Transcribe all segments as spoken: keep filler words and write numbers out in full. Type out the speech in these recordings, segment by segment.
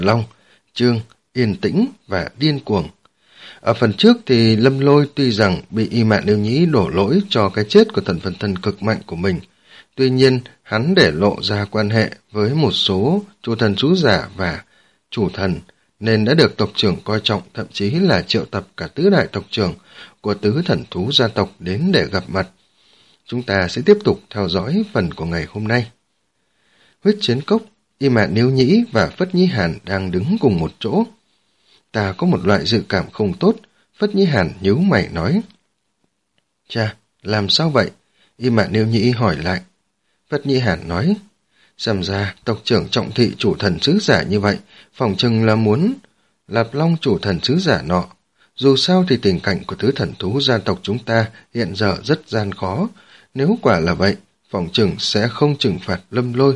Long, chương Yên Tĩnh và Điên Cuồng. Ở phần trước thì Lâm Lôi tuy rằng bị Y Mạn Yêu Nhĩ đổ lỗi cho cái chết của thần phân thân cực mạnh của mình, tuy nhiên hắn để lộ ra quan hệ với một số chủ thần chú giả và chủ thần, nên đã được tộc trưởng coi trọng, thậm chí là triệu tập cả tứ đại tộc trưởng của tứ thần thú gia tộc đến để gặp mặt. Chúng ta sẽ tiếp tục theo dõi phần của ngày hôm nay. Huyết chiến cốc, Y Mạn Yêu Nhĩ và Phất Nhĩ Hàn đang đứng cùng một chỗ. Ta có một loại dự cảm không tốt, Phất Nhĩ Hàn nhíu mày nói. Cha, làm sao vậy? Y Mạn Yêu Nhĩ hỏi lại. Phất Nhĩ Hàn nói, xem ra tộc trưởng trọng thị chủ thần sứ giả như vậy, phòng chừng là muốn Lạp Long chủ thần sứ giả nọ. Dù sao thì tình cảnh của tứ thần thú gia tộc chúng ta hiện giờ rất gian khó, nếu quả là vậy, phòng chừng sẽ không trừng phạt Lâm Lôi.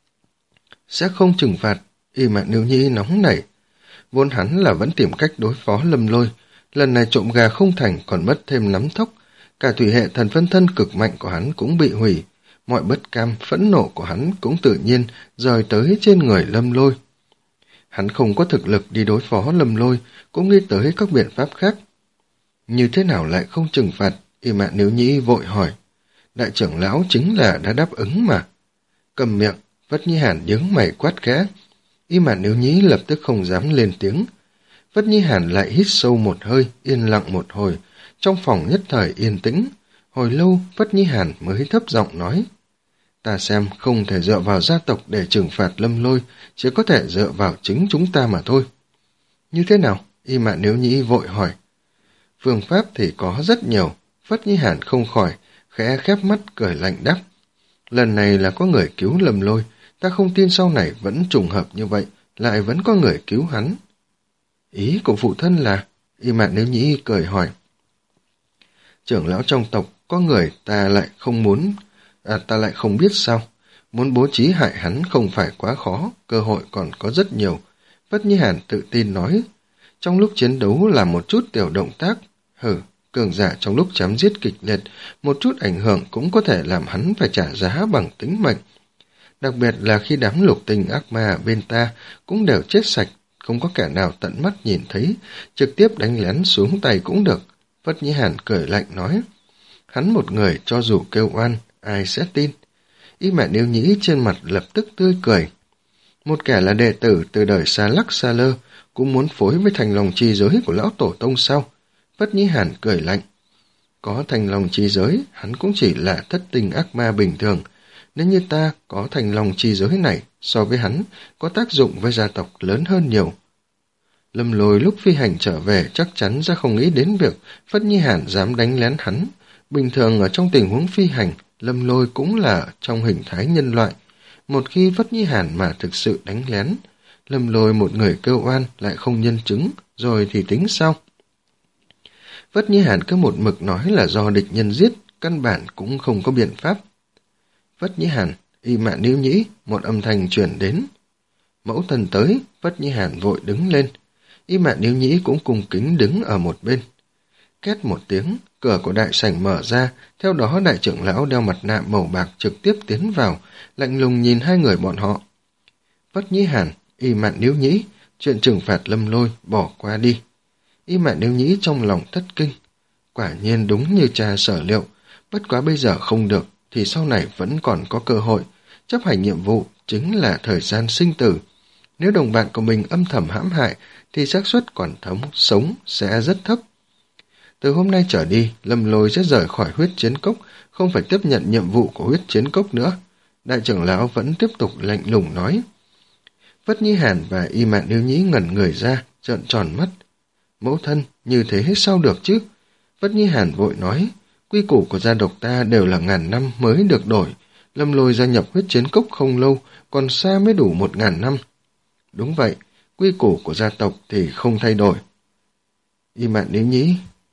Sẽ không trừng phạt, Y Mạn Yêu Nhĩ nóng nảy. Vốn hắn là vẫn tìm cách đối phó Lâm Lôi, lần này trộm gà không thành còn mất thêm nắm thóc, cả thủy hệ thần phân thân cực mạnh của hắn cũng bị hủy, mọi bất cam, phẫn nộ của hắn cũng tự nhiên rời tới trên người Lâm Lôi. Hắn không có thực lực đi đối phó Lâm Lôi, cũng nghĩ tới các biện pháp khác. Như thế nào lại không trừng phạt? Y Mạn Yêu Nhĩ vội hỏi. Đại trưởng lão chính là đã đáp ứng mà. Cầm miệng, Phất Nhĩ Hàn nhướng mày quát khẽ. Y Mạn Yêu Nhĩ lập tức không dám lên tiếng. Phất Nhĩ Hàn lại hít sâu một hơi, yên lặng một hồi, trong phòng nhất thời yên tĩnh. Hồi lâu, Phất Nhĩ Hàn mới thấp giọng nói. Ta xem không thể dựa vào gia tộc để trừng phạt Lâm Lôi, chỉ có thể dựa vào chính chúng ta mà thôi. Như thế nào? Y Mạn Yêu Nhĩ vội hỏi. Phương pháp thì có rất nhiều. Phất Nhĩ Hàn không khỏi, khẽ khép mắt cười lạnh đáp. Lần này là có người cứu Lâm Lôi, ta không tin sau này vẫn trùng hợp như vậy, lại vẫn có người cứu hắn. Ý của phụ thân là? Y Mạn Yêu Nhĩ cười hỏi. Trưởng lão trong tộc, có người ta lại không muốn, à, ta lại không biết sao. Muốn bố trí hại hắn không phải quá khó, cơ hội còn có rất nhiều. Phất Nhĩ Hàn tự tin nói. Trong lúc chiến đấu là một chút tiểu động tác, hử, cường giả trong lúc chém giết kịch liệt, một chút ảnh hưởng cũng có thể làm hắn phải trả giá bằng tính mệnh. Đặc biệt là khi đám lục tình ác ma bên ta cũng đều chết sạch, không có kẻ nào tận mắt nhìn thấy, trực tiếp đánh lén xuống tay cũng được. Phất Nhĩ Hàn cười lạnh nói. Hắn một người cho dù kêu oan, ai sẽ tin? Y Mạn Yêu Nhĩ trên mặt lập tức tươi cười. Một kẻ là đệ tử từ đời xa lắc xa lơ, cũng muốn phối với thành lòng chi giới của lão tổ tông sao? Phất Nhĩ Hàn cười lạnh. Có thành lòng chi giới, hắn cũng chỉ là thất tinh ác ma bình thường. Nếu như ta có thành lòng chi giới này, so với hắn, có tác dụng với gia tộc lớn hơn nhiều. Lâm Lôi lúc phi hành trở về chắc chắn ra không nghĩ đến việc Phất Nhĩ Hàn dám đánh lén hắn. Bình thường ở trong tình huống phi hành, Lâm Lôi cũng là trong hình thái nhân loại. Một khi Phất Nhĩ Hàn mà thực sự đánh lén, Lâm Lôi một người kêu oan lại không nhân chứng, rồi thì tính sao? Phất Nhĩ Hàn cứ một mực nói là do địch nhân giết, căn bản cũng không có biện pháp. Phất Nhĩ Hàn, Y Mạn Yêu Nhĩ, một âm thanh truyền đến. Mẫu thần tới, Phất Nhĩ Hàn vội đứng lên. Y Mạn Yêu Nhĩ cũng cung kính đứng ở một bên. Két một tiếng, cửa của đại sảnh mở ra, theo đó đại trưởng lão đeo mặt nạ màu bạc trực tiếp tiến vào, lạnh lùng nhìn hai người bọn họ. Phất Nhĩ Hàn, Y Mạn Yêu Nhĩ, chuyện trừng phạt Lâm Lôi, bỏ qua đi. Y Mạn Yêu Nhĩ trong lòng thất kinh. Quả nhiên đúng như cha sở liệu, bất quá bây giờ không được, thì sau này vẫn còn có cơ hội. Chấp hành nhiệm vụ chính là thời gian sinh tử. Nếu đồng bạn của mình âm thầm hãm hại, thì xác suất còn thống sống sẽ rất thấp. Từ hôm nay trở đi, Lâm Lôi sẽ rời khỏi huyết chiến cốc, không phải tiếp nhận nhiệm vụ của huyết chiến cốc nữa. Đại trưởng lão vẫn tiếp tục lạnh lùng nói. Phất Nhĩ Hàn và Y Mạn Yêu Nhĩ ngẩn người ra, trợn tròn mắt. Mẫu thân, như thế hết sao được chứ? Phất Nhĩ Hàn vội nói, quy củ của gia tộc ta đều là ngàn năm mới được đổi. Lâm Lôi gia nhập huyết chiến cốc không lâu, còn xa mới đủ một ngàn năm. Đúng vậy, quy củ của gia tộc thì không thay đổi. Y Mạn Yêu Nhĩ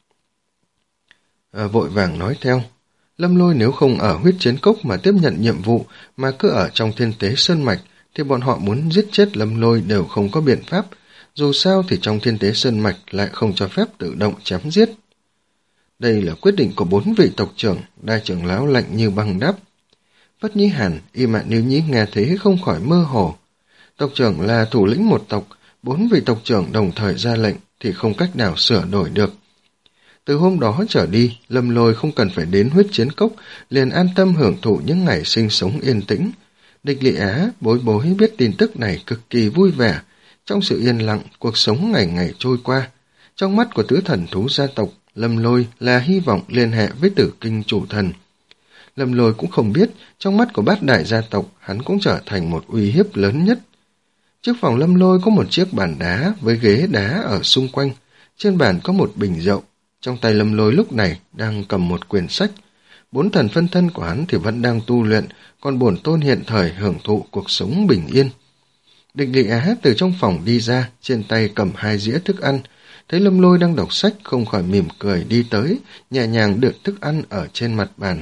à, vội vàng nói theo. Lâm Lôi nếu không ở huyết chiến cốc mà tiếp nhận nhiệm vụ, mà cứ ở trong thiên tế sơn mạch, thì bọn họ muốn giết chết Lâm Lôi đều không có biện pháp. Dù sao thì trong thiên tế sơn mạch lại không cho phép tự động chém giết. Đây là quyết định của bốn vị tộc trưởng, đại trưởng lão lạnh như băng đáp. Phất Nhĩ Hàn, Y Mạn Yêu Nhĩ nghe thế không khỏi mơ hồ. Tộc trưởng là thủ lĩnh một tộc, bốn vị tộc trưởng đồng thời ra lệnh thì không cách nào sửa đổi được. Từ hôm đó trở đi, Lâm Lôi không cần phải đến huyết chiến cốc, liền an tâm hưởng thụ những ngày sinh sống yên tĩnh. Địch Lị Á, Bối Bối biết tin tức này cực kỳ vui vẻ. Trong sự yên lặng, cuộc sống ngày ngày trôi qua. Trong mắt của tứ thần thú gia tộc, Lâm Lôi là hy vọng liên hệ với Tử Kinh chủ thần. Lâm Lôi cũng không biết, trong mắt của bát đại gia tộc, hắn cũng trở thành một uy hiếp lớn nhất. Trước phòng Lâm Lôi có một chiếc bàn đá với ghế đá ở xung quanh. Trên bàn có một bình rượu. Trong tay Lâm Lôi lúc này đang cầm một quyển sách. Bốn thần phân thân của hắn thì vẫn đang tu luyện, còn bổn tôn hiện thời hưởng thụ cuộc sống bình yên. Địch Lị Á từ trong phòng đi ra, trên tay cầm hai dĩa thức ăn. Thấy Lâm Lôi đang đọc sách, không khỏi mỉm cười đi tới, nhẹ nhàng đưa thức ăn ở trên mặt bàn.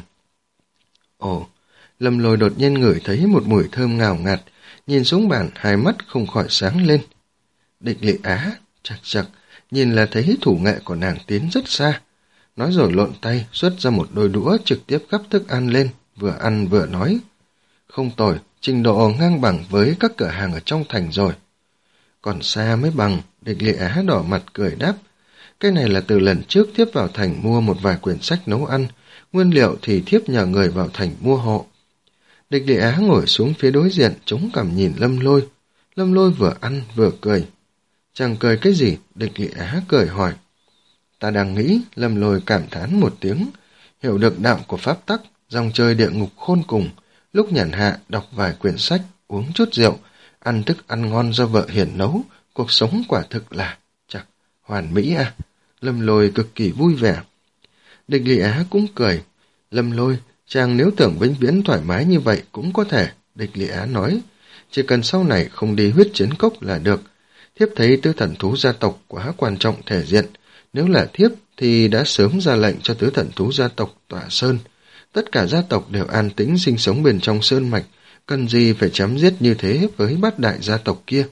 Ồ, Lâm Lôi đột nhiên ngửi thấy một mùi thơm ngào ngạt, nhìn xuống bàn, hai mắt không khỏi sáng lên. Địch Lị Á, chặt chặt, nhìn là thấy thủ nghệ của nàng tiến rất xa. Nói rồi lộn tay, xuất ra một đôi đũa trực tiếp gắp thức ăn lên, vừa ăn vừa nói. Không tồi, trình độ ngang bằng với các cửa hàng ở trong thành rồi. Còn xa mới bằng, Địch Lị Á đỏ mặt cười đáp. Cái này là từ lần trước thiếp vào thành mua một vài quyển sách nấu ăn, nguyên liệu thì thiếp nhờ người vào thành mua hộ. Địch Lị Á ngồi xuống phía đối diện, chống cằm nhìn Lâm Lôi. Lâm Lôi vừa ăn vừa cười. Chàng cười cái gì? Địch Lị Á cười hỏi. Ta đang nghĩ, Lâm Lôi cảm thán một tiếng, hiểu được đạo của pháp tắc, dòng chơi địa ngục khôn cùng, lúc nhàn hạ đọc vài quyển sách, uống chút rượu, ăn thức ăn ngon do vợ hiền nấu, cuộc sống quả thực là, chắc, hoàn mỹ à. Lâm Lôi cực kỳ vui vẻ. Địch Lị Á cũng cười. Lâm Lôi, chàng nếu tưởng vĩnh viễn thoải mái như vậy cũng có thể, Địch Lị Á nói. Chỉ cần sau này không đi huyết chiến cốc là được. Thiếp thấy tứ thần thú gia tộc quá quan trọng thể diện. Nếu là thiếp thì đã sớm ra lệnh cho tứ thần thú gia tộc tỏa sơn. Tất cả gia tộc đều an tĩnh sinh sống bên trong sơn mạch, cần gì phải chém giết như thế với bát đại gia tộc kia.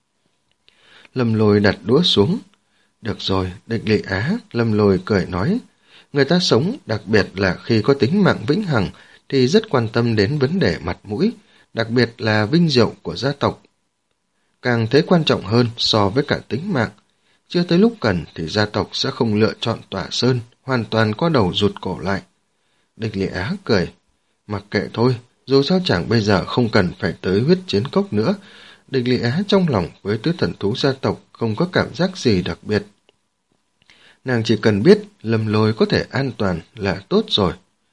Lâm Lôi đặt đũa xuống. Được rồi, Địch Lị Á, Lâm Lôi cười nói. Người ta sống, đặc biệt là khi có tính mạng vĩnh hằng, thì rất quan tâm đến vấn đề mặt mũi, đặc biệt là vinh diệu của gia tộc. Càng thấy quan trọng hơn so với cả tính mạng. Chưa tới lúc cần thì gia tộc sẽ không lựa chọn tỏa sơn, hoàn toàn có đầu rụt cổ lại. Địch Lị Á cười. Mặc kệ thôi, dù sao chẳng bây giờ không cần phải tới huyết chiến cốc nữa. Địch Lị Á trong lòng với tứ thần thú gia tộc không có cảm giác gì đặc biệt. Nàng chỉ cần biết Lâm Lôi có thể an toàn là tốt rồi.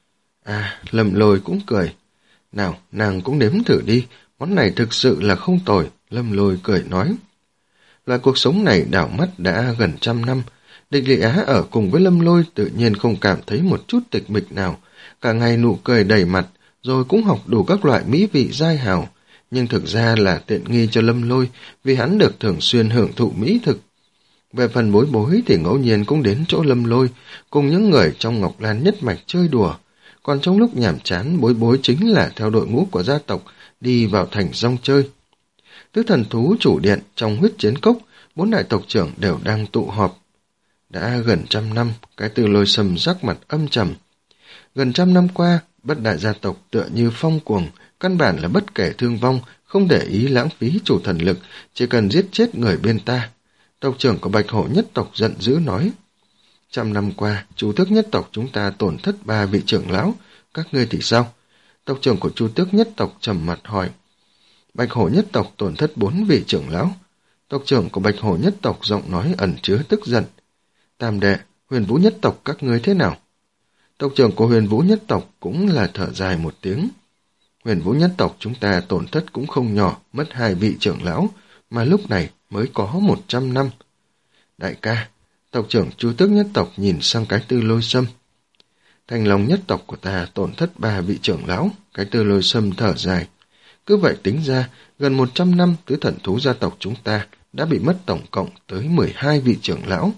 À, Lâm Lôi cũng cười. Nào, nàng cũng nếm thử đi, món này thực sự là không tồi, Lâm Lôi cười nói. Loại cuộc sống này đảo mắt đã gần trăm năm, Địch Lị Á ở cùng với Lâm Lôi tự nhiên không cảm thấy một chút tịch mịch nào, cả ngày nụ cười đầy mặt, rồi cũng học đủ các loại mỹ vị dai hào, nhưng thực ra là tiện nghi cho Lâm Lôi vì hắn được thường xuyên hưởng thụ mỹ thực. Về phần Bối Bối thì ngẫu nhiên cũng đến chỗ Lâm Lôi, cùng những người trong Ngọc Lan nhất mạch chơi đùa, còn trong lúc nhàm chán Bối Bối chính là theo đội ngũ của gia tộc đi vào thành rong chơi. Tứ thần thú chủ điện trong huyết chiến cốc, bốn đại tộc trưởng đều đang tụ họp. Đã gần trăm năm, cái Từ Lôi sầm sắc mặt âm trầm. Gần trăm năm qua, bất đại gia tộc tựa như phong cuồng, căn bản là bất kể thương vong, không để ý lãng phí chủ thần lực, chỉ cần giết chết người bên ta. Tộc trưởng của Bạch Hổ nhất tộc giận dữ nói. Trăm năm qua, Chu Tước nhất tộc chúng ta tổn thất ba vị trưởng lão, các ngươi thì sao? Tộc trưởng của Chu Tước nhất tộc trầm mặt hỏi. Bạch Hổ nhất tộc tổn thất bốn vị trưởng lão. Tộc trưởng của Bạch Hổ nhất tộc giọng nói ẩn chứa tức giận. Tam đệ, Huyền Vũ nhất tộc các ngươi thế nào? Tộc trưởng của Huyền Vũ nhất tộc cũng là thở dài một tiếng. Huyền Vũ nhất tộc chúng ta tổn thất cũng không nhỏ, mất hai vị trưởng lão, mà lúc này mới có một trăm năm. Đại ca, tộc trưởng Chu Tước nhất tộc nhìn sang cái Tư Lôi Sâm. Thành Long nhất tộc của ta tổn thất ba vị trưởng lão, cái Tư Lôi Sâm thở dài. Cứ vậy tính ra, gần một trăm năm tứ thần thú gia tộc chúng ta đã bị mất tổng cộng tới mười hai vị trưởng lão.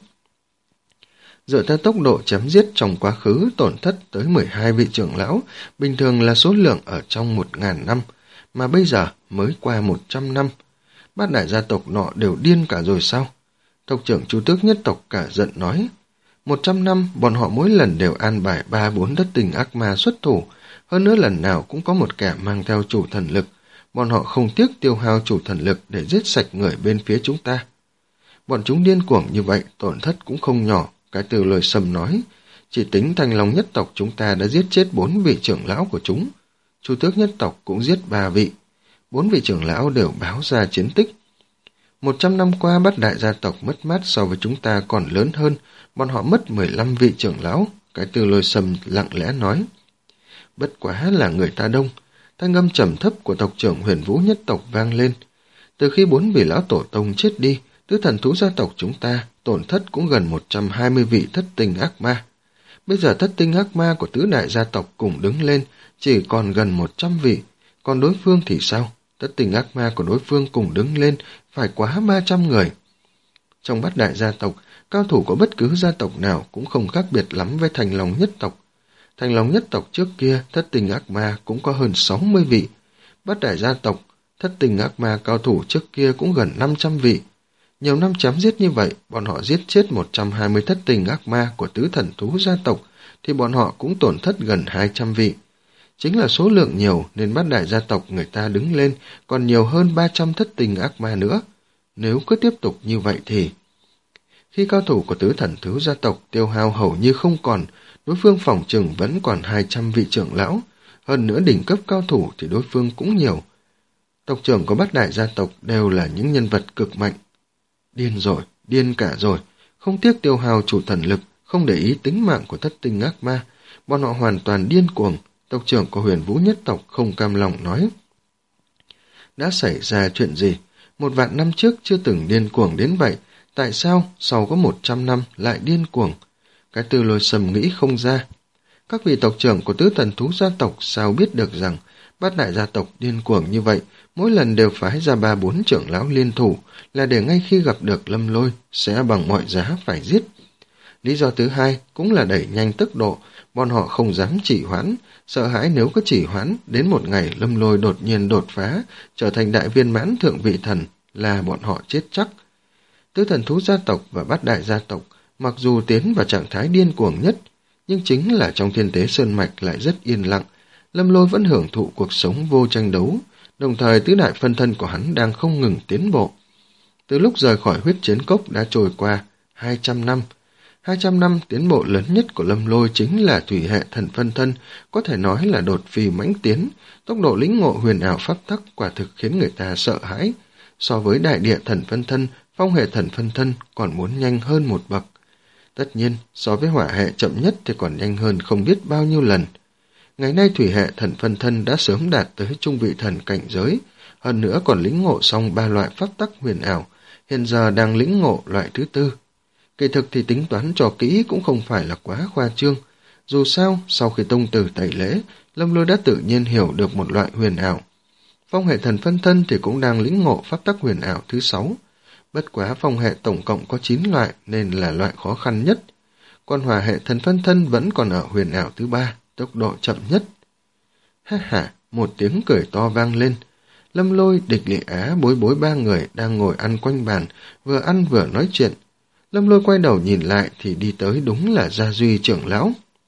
Dựa theo tốc độ chém giết trong quá khứ tổn thất tới mười hai vị trưởng lão, bình thường là số lượng ở trong một ngàn năm, mà bây giờ mới qua một trăm năm. Bát đại gia tộc nọ đều điên cả rồi sao? Tộc trưởng Chu Tước nhất tộc cả giận nói. Một trăm năm, bọn họ mỗi lần đều an bài ba bốn thất tình ác ma xuất thủ, hơn nữa lần nào cũng có một kẻ mang theo chủ thần lực, bọn họ không tiếc tiêu hao chủ thần lực để giết sạch người bên phía chúng ta. Bọn chúng điên cuồng như vậy, tổn thất cũng không nhỏ, cái từ lời sầm nói. Chỉ tính Thanh Long nhất tộc chúng ta đã giết chết bốn vị trưởng lão của chúng. Chu Tước nhất tộc cũng giết ba vị. Bốn vị trưởng lão đều báo ra chiến tích. Một trăm năm qua Bát Đại gia tộc mất mát so với chúng ta còn lớn hơn, bọn họ mất mười lăm vị trưởng lão, cái từ lôi sầm lặng lẽ nói. Bất quá là người ta đông, thanh âm trầm thấp của tộc trưởng Huyền Vũ nhất tộc vang lên. Từ khi bốn vị lão tổ tông chết đi, tứ thần thú gia tộc chúng ta tổn thất cũng gần một trăm hai mươi vị thất tinh ác ma. Bây giờ thất tinh ác ma của tứ đại gia tộc cùng đứng lên, chỉ còn gần một trăm vị, còn đối phương thì sao? Thất tinh ác ma của đối phương cùng đứng lên, phải quá ba trăm người. Trong Bát Đại gia tộc, cao thủ của bất cứ gia tộc nào cũng không khác biệt lắm với Thành Long nhất tộc. Thành Long nhất tộc trước kia, thất tinh ác ma cũng có hơn sáu mươi vị. Bát Đại gia tộc, thất tinh ác ma cao thủ trước kia cũng gần năm trăm vị. Nhiều năm chém giết như vậy, bọn họ giết chết một trăm hai mươi thất tinh ác ma của tứ thần thú gia tộc, thì bọn họ cũng tổn thất gần hai trăm vị. Chính là số lượng nhiều nên Bát Đại gia tộc người ta đứng lên còn nhiều hơn ba trăm thất tinh ác ma nữa. Nếu cứ tiếp tục như vậy thì... Khi cao thủ của tứ thần thú gia tộc tiêu hao hầu như không còn, đối phương phòng trừng vẫn còn hai trăm vị trưởng lão. Hơn nữa đỉnh cấp cao thủ thì đối phương cũng nhiều. Tộc trưởng của Bát Đại gia tộc đều là những nhân vật cực mạnh. Điên rồi, điên cả rồi, không tiếc tiêu hao chủ thần lực, không để ý tính mạng của thất tinh ác ma. Bọn họ hoàn toàn điên cuồng. Tộc trưởng của Huyền Vũ nhất tộc không cam lòng nói. Đã xảy ra chuyện gì? Một vạn năm trước chưa từng điên cuồng đến vậy. Tại sao sau có một trăm năm lại điên cuồng? Cái từ lôi sầm nghĩ không ra. Các vị tộc trưởng của tứ thần thú gia tộc sao biết được rằng Bát Đại gia tộc điên cuồng như vậy, mỗi lần đều phái ra ba bốn trưởng lão liên thủ là để ngay khi gặp được Lâm Lôi sẽ bằng mọi giá phải giết. Lý do thứ hai cũng là đẩy nhanh tốc độ, bọn họ không dám trì hoãn, sợ hãi nếu có trì hoãn, đến một ngày Lâm Lôi đột nhiên đột phá, trở thành đại viên mãn thượng vị thần, là bọn họ chết chắc. Tứ thần thú gia tộc và Bát Đại gia tộc, mặc dù tiến vào trạng thái điên cuồng nhất, nhưng chính là trong thiên tế sơn mạch lại rất yên lặng, Lâm Lôi vẫn hưởng thụ cuộc sống vô tranh đấu, đồng thời tứ đại phân thân của hắn đang không ngừng tiến bộ. Từ lúc rời khỏi huyết chiến cốc đã trôi qua hai trăm năm. hai trăm năm tiến bộ lớn nhất của Lâm Lôi chính là thủy hệ thần phân thân, có thể nói là đột phì mãnh tiến, tốc độ lĩnh ngộ huyền ảo pháp tắc quả thực khiến người ta sợ hãi. So với đại địa thần phân thân, phong hệ thần phân thân còn muốn nhanh hơn một bậc. Tất nhiên, so với hỏa hệ chậm nhất thì còn nhanh hơn không biết bao nhiêu lần. Ngày nay thủy hệ thần phân thân đã sớm đạt tới trung vị thần cảnh giới, hơn nữa còn lĩnh ngộ xong ba loại pháp tắc huyền ảo, hiện giờ đang lĩnh ngộ loại thứ tư. Kỳ thực thì tính toán cho kỹ cũng không phải là quá khoa trương. Dù sao, sau khi tông tử tẩy lễ, Lâm Lôi đã tự nhiên hiểu được một loại huyền ảo. Phong hệ thần phân thân thì cũng đang lĩnh ngộ pháp tắc huyền ảo thứ sáu. Bất quá phong hệ tổng cộng có chín loại nên là loại khó khăn nhất. Còn hỏa hệ thần phân thân vẫn còn ở huyền ảo thứ ba, tốc độ chậm nhất. Ha ha, một tiếng cười to vang lên. Lâm Lôi, Địch Lệ Á, Bối Bối ba người đang ngồi ăn quanh bàn, vừa ăn vừa nói chuyện. Lâm Lôi quay đầu nhìn lại thì đi tới đúng là Gia Duy trưởng lão.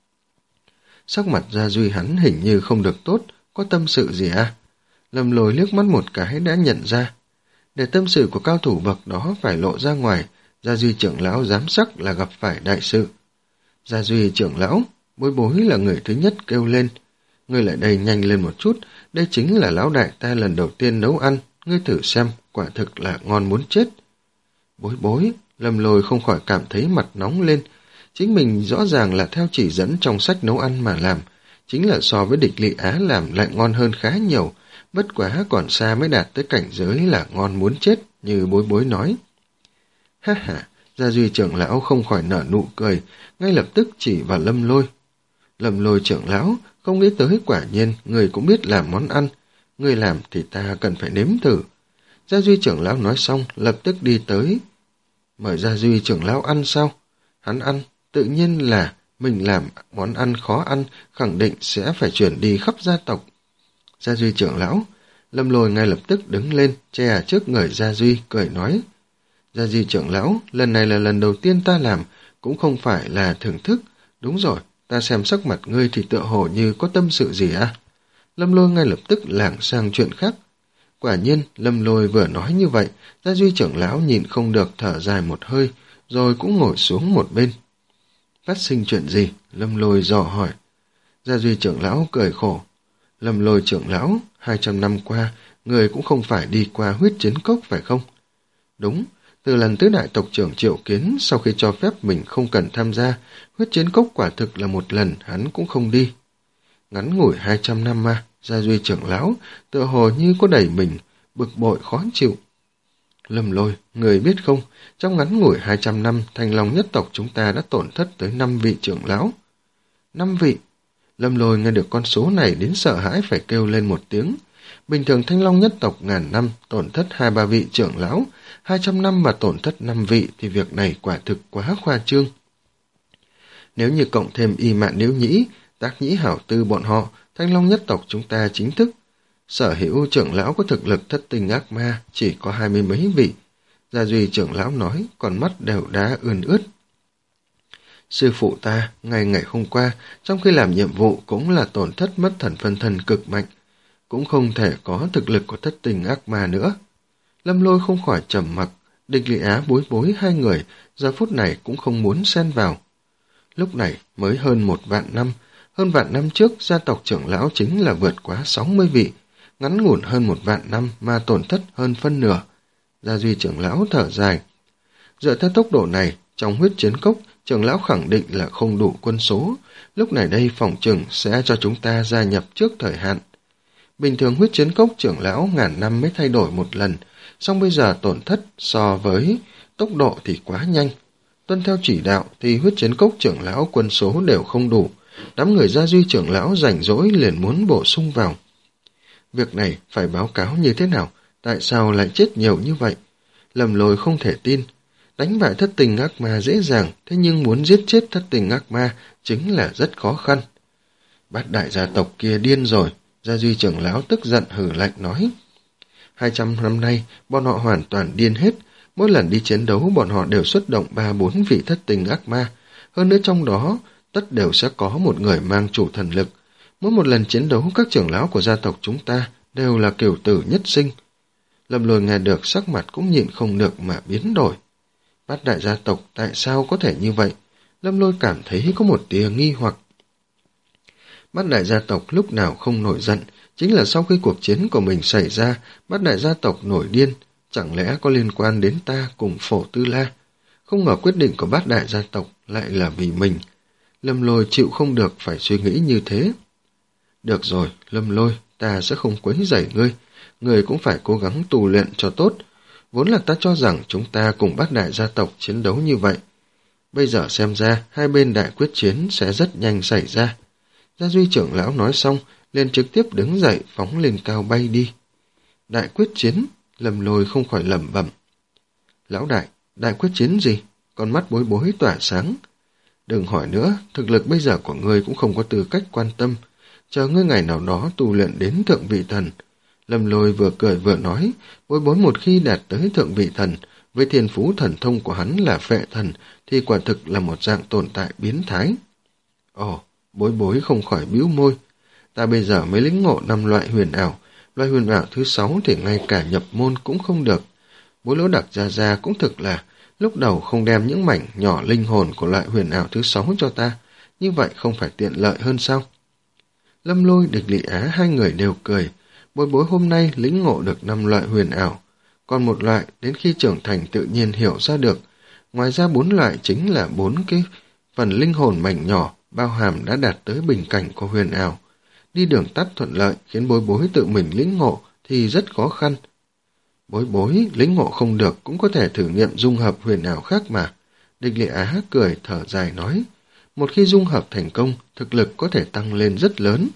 Sắc mặt Gia Duy hắn hình như không được tốt, có tâm sự gì à? Lâm Lôi liếc mắt một cái đã nhận ra. Để tâm sự của cao thủ bậc đó phải lộ ra ngoài, Gia Duy trưởng lão dám sắc là gặp phải đại sự. Gia Duy trưởng lão, Bối Bối là người thứ nhất kêu lên. Ngươi lại đây nhanh lên một chút, đây chính là lão đại ta lần đầu tiên nấu ăn, ngươi thử xem, quả thực là ngon muốn chết. Bối Bối, Lâm Lôi không khỏi cảm thấy mặt nóng lên. Chính mình rõ ràng là theo chỉ dẫn trong sách nấu ăn mà làm, chính là so với Địch Lị Á làm lại ngon hơn khá nhiều, bất quá còn xa mới đạt tới cảnh giới là ngon muốn chết, như Bối Bối nói. Ha ha, Gia Duy trưởng lão không khỏi nở nụ cười, ngay lập tức chỉ vào Lâm Lôi. Lâm Lôi trưởng lão, không nghĩ tới quả nhiên người cũng biết làm món ăn, người làm thì ta cần phải nếm thử. Gia Duy trưởng lão nói xong, lập tức đi tới. Mời Gia Duy trưởng lão ăn sao? Hắn ăn, tự nhiên là mình làm món ăn khó ăn, khẳng định sẽ phải chuyển đi khắp gia tộc. Gia Duy trưởng lão, Lâm Lôi ngay lập tức đứng lên, che trước người Gia Duy, cười nói. Gia Duy trưởng lão, lần này là lần đầu tiên ta làm, cũng không phải là thưởng thức. Đúng rồi, ta xem sắc mặt ngươi thì tựa hồ như có tâm sự gì à? Lâm Lôi ngay lập tức lảng sang chuyện khác. Quả nhiên, Lâm Lôi vừa nói như vậy, Gia Duy trưởng lão nhịn không được thở dài một hơi, rồi cũng ngồi xuống một bên. Phát sinh chuyện gì? Lâm Lôi dò hỏi. Gia Duy trưởng lão cười khổ. Lâm Lôi trưởng lão, hai trăm năm qua, người cũng không phải đi qua huyết chiến cốc phải không? Đúng, từ lần tứ đại tộc trưởng triệu kiến, sau khi cho phép mình không cần tham gia, huyết chiến cốc quả thực là một lần hắn cũng không đi. Ngắn ngủi hai trăm năm mà, Gia Duy trưởng lão, tựa hồ như có đẩy mình, bực bội khó chịu. Lâm Lôi, người biết không, trong ngắn ngủi hai trăm năm, Thanh Long nhất tộc chúng ta đã tổn thất tới năm vị trưởng lão. Năm vị? Lâm Lôi nghe được con số này đến sợ hãi phải kêu lên một tiếng. Bình thường Thanh Long nhất tộc ngàn năm tổn thất hai ba vị trưởng lão, hai trăm năm mà tổn thất năm vị thì việc này quả thực quá khoa trương. Nếu như cộng thêm Y Mạn Nếu Nhĩ, Tác Nhĩ Hảo Tư bọn họ, Thanh Long nhất tộc chúng ta chính thức sở hữu trưởng lão có thực lực thất tinh ác ma chỉ có hai mươi mấy vị. Gia Duy trưởng lão nói, còn mắt đều đá ươn ướt. Sư phụ ta, ngày ngày hôm qua, trong khi làm nhiệm vụ cũng là tổn thất mất thần phân thân cực mạnh, cũng không thể có thực lực của thất tình ác ma nữa. Lâm Lôi không khỏi trầm mặc, Địch Lị Á Bối Bối hai người, giờ phút này cũng không muốn xen vào. Lúc này mới hơn một vạn năm, hơn vạn năm trước gia tộc trưởng lão chính là vượt quá sáu mươi vị, ngắn ngủn hơn một vạn năm mà tổn thất hơn phân nửa. Gia Duy trưởng lão thở dài. Dựa theo tốc độ này, trong huyết chiến cốc, trưởng lão khẳng định là không đủ quân số, lúc này đây phòng trừng sẽ cho chúng ta gia nhập trước thời hạn. Bình thường huyết chiến cốc trưởng lão ngàn năm mới thay đổi một lần, song bây giờ tổn thất so với tốc độ thì quá nhanh. Tuân theo chỉ đạo thì huyết chiến cốc trưởng lão quân số đều không đủ, đám người Gia Duy trưởng lão rảnh rỗi liền muốn bổ sung vào. Việc này phải báo cáo như thế nào? Tại sao lại chết nhiều như vậy? Lâm Lôi không thể tin. Đánh bại thất tình ác ma dễ dàng, thế nhưng muốn giết chết thất tình ác ma chính là rất khó khăn. Bát đại gia tộc kia điên rồi, Gia Duy trưởng lão tức giận hừ lạnh nói. Hai trăm năm nay, bọn họ hoàn toàn điên hết. Mỗi lần đi chiến đấu bọn họ đều xuất động ba bốn vị thất tình ác ma. Hơn nữa trong đó, tất đều sẽ có một người mang chủ thần lực. Mỗi một lần chiến đấu, các trưởng lão của gia tộc chúng ta đều là kiều tử nhất sinh. Lâm Lôi nghe được sắc mặt cũng nhịn không được mà biến đổi. Bát đại gia tộc tại sao có thể như vậy? Lâm Lôi cảm thấy có một tia nghi hoặc. Bát đại gia tộc lúc nào không nổi giận, chính là sau khi cuộc chiến của mình xảy ra, bát đại gia tộc nổi điên, chẳng lẽ có liên quan đến ta cùng Phổ Tư La? Không ngờ quyết định của bát đại gia tộc lại là vì mình. Lâm Lôi chịu không được phải suy nghĩ như thế. Được rồi, Lâm Lôi, ta sẽ không quấy rầy ngươi, ngươi cũng phải cố gắng tu luyện cho tốt. Vốn là ta cho rằng chúng ta cùng bát đại gia tộc chiến đấu như vậy. Bây giờ xem ra hai bên đại quyết chiến sẽ rất nhanh xảy ra. Gia Duy trưởng lão nói xong, liền trực tiếp đứng dậy phóng lên cao bay đi. Đại quyết chiến, Lâm Lôi không khỏi lẩm bẩm. Lão đại, đại quyết chiến gì? Con mắt Bối Bối tỏa sáng. Đừng hỏi nữa, thực lực bây giờ của ngươi cũng không có tư cách quan tâm. Chờ ngươi ngày nào đó tu luyện đến thượng vị thần. Lâm Lôi vừa cười vừa nói, Bối Bối một khi đạt tới thượng vị thần, với thiên phú thần thông của hắn là phệ thần, thì quả thực là một dạng tồn tại biến thái. Ồ, Bối Bối không khỏi bĩu môi. Ta bây giờ mới lĩnh ngộ năm loại huyền ảo, loại huyền ảo thứ sáu thì ngay cả nhập môn cũng không được. Bối Lỗ Đặc ra ra cũng thực là, lúc đầu không đem những mảnh nhỏ linh hồn của loại huyền ảo thứ sáu cho ta, như vậy không phải tiện lợi hơn sao? Lâm Lôi, Địch Lị Á hai người đều cười. Bối Bối hôm nay lĩnh ngộ được năm loại huyền ảo, còn một loại đến khi trưởng thành tự nhiên hiểu ra được. Ngoài ra bốn loại chính là bốn cái phần linh hồn mảnh nhỏ bao hàm đã đạt tới bình cảnh của huyền ảo. Đi đường tắt thuận lợi khiến Bối Bối tự mình lĩnh ngộ thì rất khó khăn. Bối Bối lĩnh ngộ không được cũng có thể thử nghiệm dung hợp huyền ảo khác mà. Địch Lị Á cười thở dài nói, một khi dung hợp thành công, thực lực có thể tăng lên rất lớn.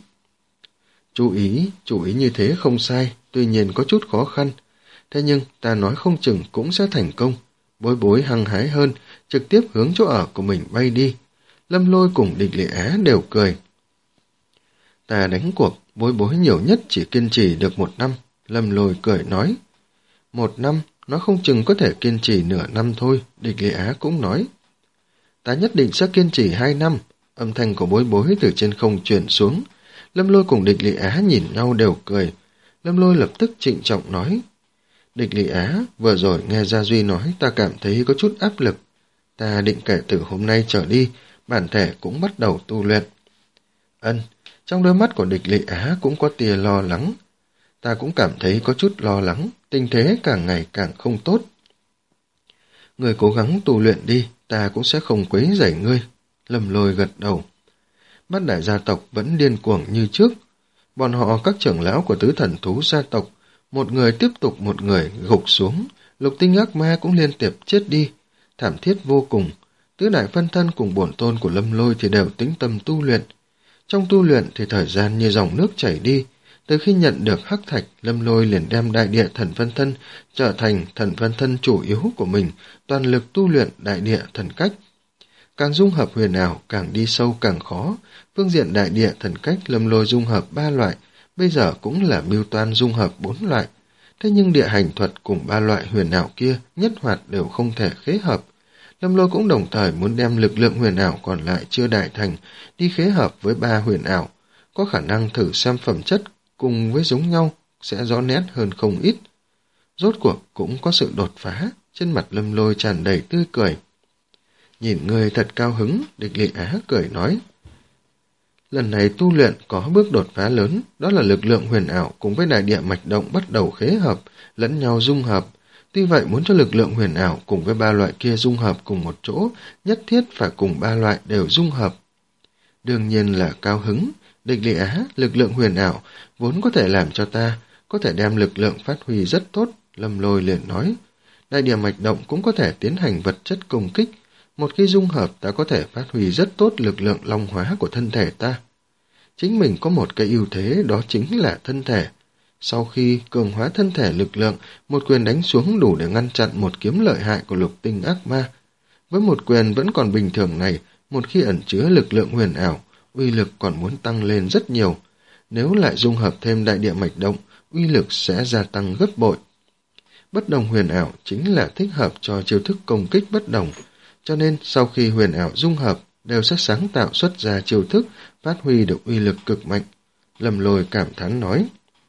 Chú ý, chú ý như thế không sai, tuy nhiên có chút khó khăn. Thế nhưng ta nói không chừng cũng sẽ thành công. Bối Bối hăng hái hơn, trực tiếp hướng chỗ ở của mình bay đi. Lâm Lôi cùng Địch Lị Á đều cười. Ta đánh cuộc, Bối Bối nhiều nhất chỉ kiên trì được một năm. Lâm Lôi cười nói. Một năm, nó không chừng có thể kiên trì nửa năm thôi, Địch Lị Á cũng nói. Ta nhất định sẽ kiên trì hai năm. Âm thanh của Bối Bối từ trên không truyền xuống. Lâm Lôi cùng Địch Lị Á nhìn nhau đều cười. Lâm Lôi lập tức trịnh trọng nói. Địch Lị Á, vừa rồi nghe Gia Duy nói ta cảm thấy có chút áp lực. Ta định kể từ hôm nay trở đi, bản thể cũng bắt đầu tu luyện. Ân, trong đôi mắt của Địch Lị Á cũng có tia lo lắng. Ta cũng cảm thấy có chút lo lắng, tình thế càng ngày càng không tốt. Người cố gắng tu luyện đi, ta cũng sẽ không quấy rầy ngươi. Lâm Lôi gật đầu. Bát đại gia tộc vẫn điên cuồng như trước. Bọn họ các trưởng lão của tứ thần thú gia tộc, một người tiếp tục một người gục xuống, lục tinh ác ma cũng liên tiếp chết đi, thảm thiết vô cùng. Tứ đại phân thân cùng bổn tôn của Lâm Lôi thì đều tĩnh tâm tu luyện. Trong tu luyện thì thời gian như dòng nước chảy đi. Từ khi nhận được hắc thạch, Lâm Lôi liền đem đại địa thần phân thân trở thành thần phân thân chủ yếu của mình, toàn lực tu luyện đại địa thần cách. Càng dung hợp huyền ảo, càng đi sâu càng khó. Phương diện đại địa thần cách, Lâm Lôi dung hợp ba loại, bây giờ cũng là mưu toan dung hợp bốn loại. Thế nhưng địa hành thuật cùng ba loại huyền ảo kia nhất hoạt đều không thể khế hợp. Lâm Lôi cũng đồng thời muốn đem lực lượng huyền ảo còn lại chưa đại thành đi khế hợp với ba huyền ảo, có khả năng thử xem phẩm chất cùng với giống nhau sẽ rõ nét hơn không ít. Rốt cuộc cũng có sự đột phá, trên mặt Lâm Lôi tràn đầy tươi cười. Nhìn người thật cao hứng, Địch Lị Á cười nói. Lần này tu luyện có bước đột phá lớn, đó là lực lượng huyền ảo cùng với đại địa mạch động bắt đầu khế hợp, lẫn nhau dung hợp. Tuy vậy muốn cho lực lượng huyền ảo cùng với ba loại kia dung hợp cùng một chỗ, nhất thiết phải cùng ba loại đều dung hợp. Đương nhiên là cao hứng, Địch Lị Á, lực lượng huyền ảo vốn có thể làm cho ta, có thể đem lực lượng phát huy rất tốt, Lâm Lôi liền nói. Đại địa mạch động cũng có thể tiến hành vật chất công kích, một khi dung hợp ta có thể phát huy rất tốt lực lượng long hóa của thân thể ta. Chính mình có một cái ưu thế, đó chính là thân thể. Sau khi cường hóa thân thể lực lượng, một quyền đánh xuống đủ để ngăn chặn một kiếm lợi hại của lục tinh ác ma. Với một quyền vẫn còn bình thường này, một khi ẩn chứa lực lượng huyền ảo, uy lực còn muốn tăng lên rất nhiều. Nếu lại dung hợp thêm đại địa mạch động, uy lực sẽ gia tăng gấp bội. Bất đồng huyền ảo chính là thích hợp cho chiêu thức công kích bất đồng, cho nên sau khi huyền ảo dung hợp, đều sẽ sáng tạo xuất ra chiêu thức, phát huy được uy lực cực mạnh. Lâm Lôi cảm thán nói.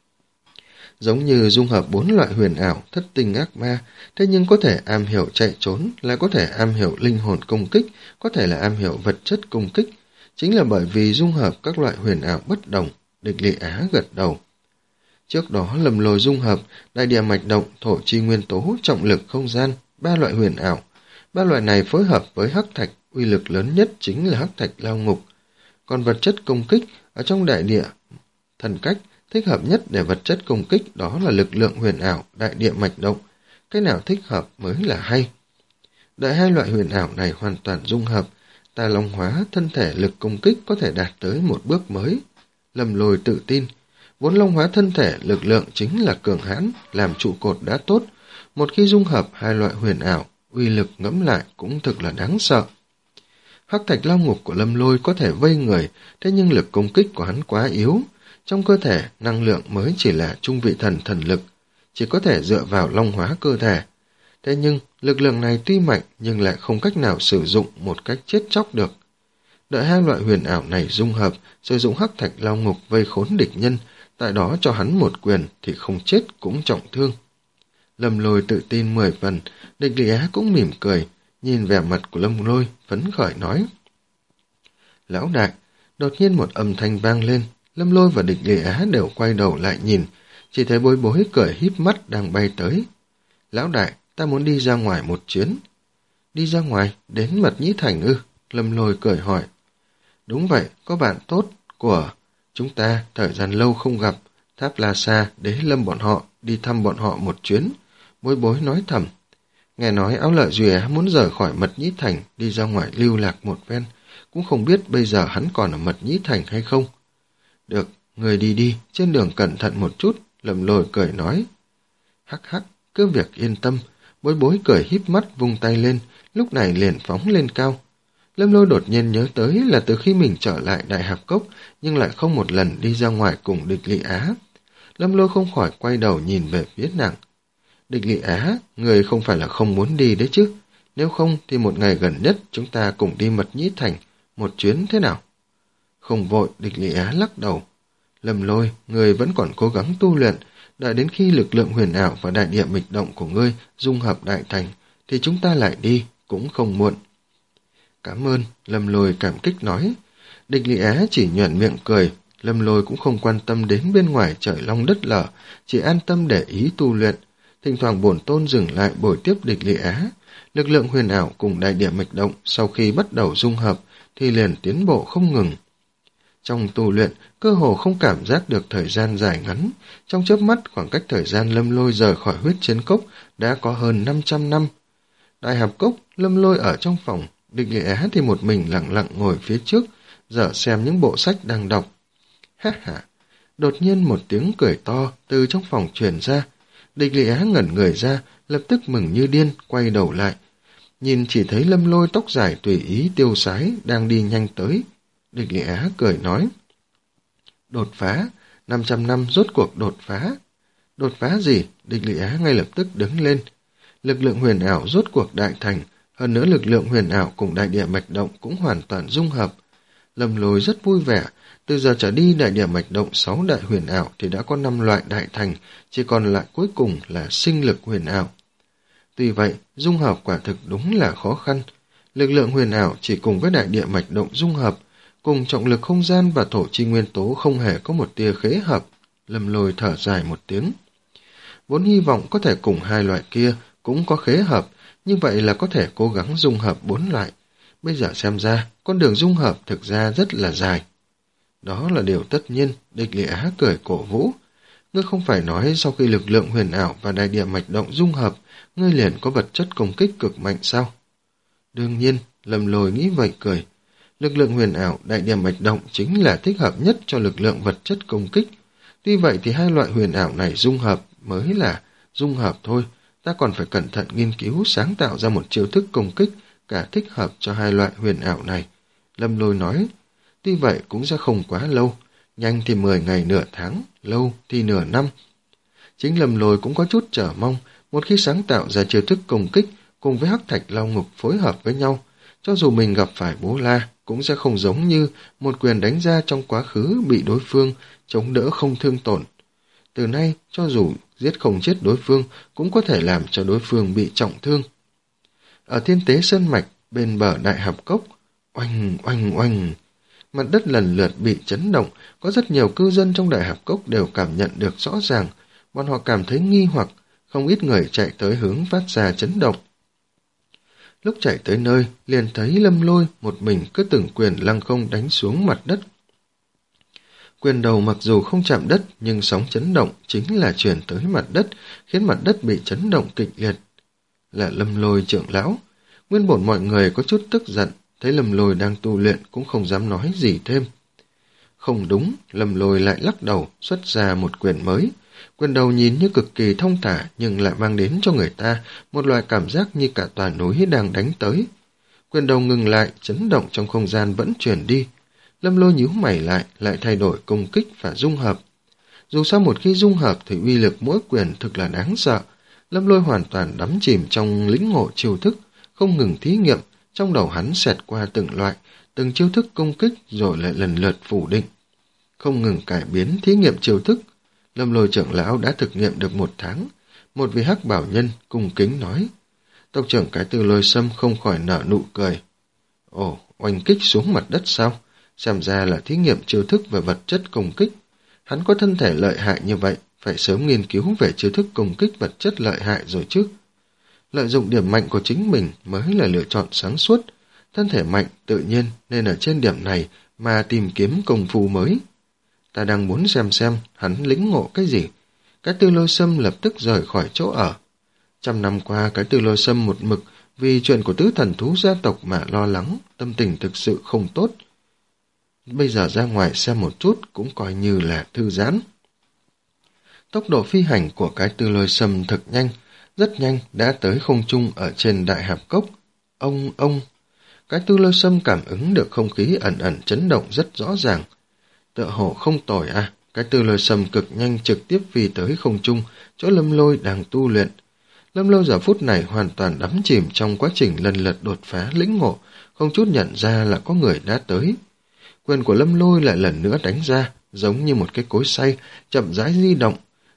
Giống như dung hợp bốn loại huyền ảo, thất tinh ác ma, thế nhưng có thể am hiểu chạy trốn, lại có thể am hiểu linh hồn công kích, có thể là am hiểu vật chất công kích. Chính là bởi vì dung hợp các loại huyền ảo bất đồng, Địch Lị Á gật đầu. Trước đó Lâm Lôi dung hợp đại địa mạch động, thổ chi nguyên tố, trọng lực không gian, ba loại huyền ảo. Ba loại này phối hợp với hắc thạch, uy lực lớn nhất chính là hắc thạch lao ngục. Còn vật chất công kích ở trong đại địa thần cách, thích hợp nhất để vật chất công kích đó là lực lượng huyền ảo, đại địa mạch động. Cái nào thích hợp mới là hay. Đợi hai loại huyền ảo này hoàn toàn dung hợp, ta long hóa thân thể lực công kích có thể đạt tới một bước mới. Lâm Lôi tự tin, vốn long hóa thân thể lực lượng chính là cường hãn, làm trụ cột đã tốt. Một khi dung hợp hai loại huyền ảo, uy lực ngẫm lại cũng thực là đáng sợ. Hắc thạch lao ngục của Lâm Lôi có thể vây người, thế nhưng lực công kích của hắn quá yếu. Trong cơ thể, năng lượng mới chỉ là trung vị thần thần lực, chỉ có thể dựa vào long hóa cơ thể. Thế nhưng, lực lượng này tuy mạnh nhưng lại không cách nào sử dụng một cách chết chóc được. Đợi hai loại huyền ảo này dung hợp, sử dụng hắc thạch lao ngục vây khốn địch nhân, tại đó cho hắn một quyền thì không chết cũng trọng thương. Lâm Lôi tự tin mười phần, Địch Lị Á cũng mỉm cười, nhìn vẻ mặt của Lâm Lôi, phấn khởi nói. Lão đại, đột nhiên một âm thanh vang lên, Lâm Lôi và Địch Lị Á đều quay đầu lại nhìn, chỉ thấy Bối Bối cười híp mắt đang bay tới. Lão đại, ta muốn đi ra ngoài một chuyến. Đi ra ngoài, đến Mật Nhĩ Thành ư? Lâm Lôi cười hỏi. Đúng vậy, có bạn tốt của chúng ta thời gian lâu không gặp, Tháp La Sa, Đế Lâm bọn họ, đi thăm bọn họ một chuyến. Bối Bối nói thầm. Nghe nói Áo Lợi Duy Á muốn rời khỏi Mật Nhĩ Thành, đi ra ngoài lưu lạc một ven, cũng không biết bây giờ hắn còn ở Mật Nhĩ Thành hay không. Được, người đi đi, trên đường cẩn thận một chút, Lâm Lôi cười nói. Hắc hắc, cứ việc yên tâm, Bối Bối cười híp mắt vung tay lên, lúc này liền phóng lên cao. Lâm Lôi đột nhiên nhớ tới là từ khi mình trở lại Đại Hạp Cốc, nhưng lại không một lần đi ra ngoài cùng Địch Lị Á. Lâm Lôi không khỏi quay đầu nhìn về phía nàng. Địch Lị Á, người không phải là không muốn đi đấy chứ, nếu không thì một ngày gần nhất chúng ta cùng đi Mật Nhĩ Thành, một chuyến thế nào? Không vội, Địch Lị Á lắc đầu. Lâm Lôi, người vẫn còn cố gắng tu luyện, đợi đến khi lực lượng huyền ảo và đại địa mịch động của ngươi dung hợp đại thành, thì chúng ta lại đi, cũng không muộn. Cảm ơn, Lâm Lôi cảm kích nói. Địch Lị Á chỉ nhoẻn miệng cười, Lâm Lôi cũng không quan tâm đến bên ngoài trời long đất lở, chỉ an tâm để ý tu luyện. Thỉnh thoảng bổn tôn dừng lại bồi tiếp Địch Lị Á. Lực lượng huyền ảo cùng đại địa mịch động sau khi bắt đầu dung hợp thì liền tiến bộ không ngừng. Trong tu luyện, cơ hồ không cảm giác được thời gian dài ngắn. Trong chớp mắt, khoảng cách thời gian Lâm Lôi rời khỏi huyết chiến cốc đã có hơn năm trăm năm. Đại hạp cốc, Lâm Lôi ở trong phòng, Địch Lị Á thì một mình lặng lặng ngồi phía trước, dở xem những bộ sách đang đọc. Ha ha! Đột nhiên một tiếng cười to từ trong phòng truyền ra. Địch Lị Á ngẩn người ra, lập tức mừng như điên, quay đầu lại. Nhìn chỉ thấy Lâm Lôi tóc dài tùy ý tiêu sái đang đi nhanh tới. Địch Lị Á cười nói. Đột phá, năm trăm năm rốt cuộc đột phá. Đột phá gì? Địch Lị Á ngay lập tức đứng lên. Lực lượng huyền ảo rốt cuộc đại thành, hơn nữa lực lượng huyền ảo cùng đại địa mạch động cũng hoàn toàn dung hợp. Lâm Lôi rất vui vẻ, từ giờ trở đi đại địa mạch động sáu đại huyền ảo thì đã có năm loại đại thành, chỉ còn lại cuối cùng là sinh lực huyền ảo. Tuy vậy, dung hợp quả thực đúng là khó khăn. Lực lượng huyền ảo chỉ cùng với đại địa mạch động dung hợp, cùng trọng lực không gian và thổ chi nguyên tố không hề có một tia khế hợp. Lâm Lôi thở dài một tiếng. Vốn hy vọng có thể cùng hai loại kia cũng có khế hợp, như vậy là có thể cố gắng dung hợp bốn loại. Bây giờ xem ra, con đường dung hợp thực ra rất là dài. Đó là điều tất nhiên, Địch Lị Á cười cổ vũ. Ngươi không phải nói sau khi lực lượng huyền ảo và đại địa mạch động dung hợp, ngươi liền có vật chất công kích cực mạnh sao? Đương nhiên, Lâm Lôi nghĩ vậy cười. Lực lượng huyền ảo, đại địa mạch động chính là thích hợp nhất cho lực lượng vật chất công kích. Tuy vậy thì hai loại huyền ảo này dung hợp mới là dung hợp thôi. Ta còn phải cẩn thận nghiên cứu sáng tạo ra một chiêu thức công kích cả thích hợp cho hai loại huyền ảo này. Lâm Lôi nói, tuy vậy cũng sẽ không quá lâu, nhanh thì mười ngày nửa tháng, lâu thì nửa năm. Chính Lâm Lôi cũng có chút chờ mong, một khi sáng tạo ra chiêu thức công kích cùng với hắc thạch lao ngục phối hợp với nhau, cho dù mình gặp phải Bố La cũng sẽ không giống như một quyền đánh ra trong quá khứ bị đối phương chống đỡ không thương tổn. Từ nay, cho dù giết không chết đối phương, cũng có thể làm cho đối phương bị trọng thương. Ở Thiên Tế Sơn Mạch, bên bờ đại hạp cốc, oanh oanh oanh, mặt đất lần lượt bị chấn động, có rất nhiều cư dân trong đại hạp cốc đều cảm nhận được rõ ràng, bọn họ cảm thấy nghi hoặc, không ít người chạy tới hướng phát ra chấn động. Lúc chạy tới nơi, liền thấy Lâm Lôi một mình cứ từng quyền lăng không đánh xuống mặt đất. Quyền đầu mặc dù không chạm đất, nhưng sóng chấn động chính là truyền tới mặt đất, khiến mặt đất bị chấn động kịch liệt. Là Lâm Lôi trưởng lão. Nguyên bổn mọi người có chút tức giận, thấy Lâm Lôi đang tu luyện cũng không dám nói gì thêm. Không đúng, Lâm Lôi lại lắc đầu, xuất ra một quyền mới. Quyền đầu nhìn như cực kỳ thông thả, nhưng lại mang đến cho người ta một loại cảm giác như cả tòa núi đang đánh tới. Quyền đầu ngừng lại, chấn động trong không gian vẫn truyền đi. Lâm Lôi nhíu mày lại, lại thay đổi công kích và dung hợp. Dù sao một khi dung hợp thì uy lực mỗi quyền thực là đáng sợ. Lâm Lôi hoàn toàn đắm chìm trong lĩnh ngộ chiêu thức, không ngừng thí nghiệm, trong đầu hắn xẹt qua từng loại, từng chiêu thức công kích rồi lại lần lượt phủ định. Không ngừng cải biến thí nghiệm chiêu thức, Lâm Lôi trưởng lão đã thực nghiệm được một tháng. Một vị hắc bảo nhân cung kính nói. Tộc trưởng Cái Tư Lôi Sâm không khỏi nở nụ cười. Ồ, oanh kích xuống mặt đất sao? Xem ra là thí nghiệm chiêu thức về vật chất công kích. Hắn có thân thể lợi hại như vậy, phải sớm nghiên cứu về chiêu thức công kích vật chất lợi hại rồi chứ. Lợi dụng điểm mạnh của chính mình mới là lựa chọn sáng suốt. Thân thể mạnh tự nhiên nên ở trên điểm này mà tìm kiếm công phu mới. Ta đang muốn xem xem hắn lĩnh ngộ cái gì. Cái Tư Lôi Sâm lập tức rời khỏi chỗ ở. Trăm năm qua Cái Tư Lôi Sâm một mực vì chuyện của tứ thần thú gia tộc mà lo lắng, tâm tình thực sự không tốt. Bây giờ ra ngoài xem một chút cũng coi như là thư giãn. Tốc độ phi hành của Cái Tư Lôi Sâm thực nhanh, rất nhanh đã tới không trung ở trên đại hạp cốc. Ông, ông, Cái Tư Lôi Sâm cảm ứng được không khí ẩn ẩn chấn động rất rõ ràng. Tựa hồ không tồi à, Cái Tư Lôi Sâm cực nhanh trực tiếp phi tới không trung, chỗ Lâm Lôi đang tu luyện. Lâm Lôi giờ phút này hoàn toàn đắm chìm trong quá trình lần lượt đột phá lĩnh ngộ, không chút nhận ra là có người đã tới. Quyền của Lâm Lôi lại lần nữa đánh ra, giống như một cái cối xay, chậm rãi di động.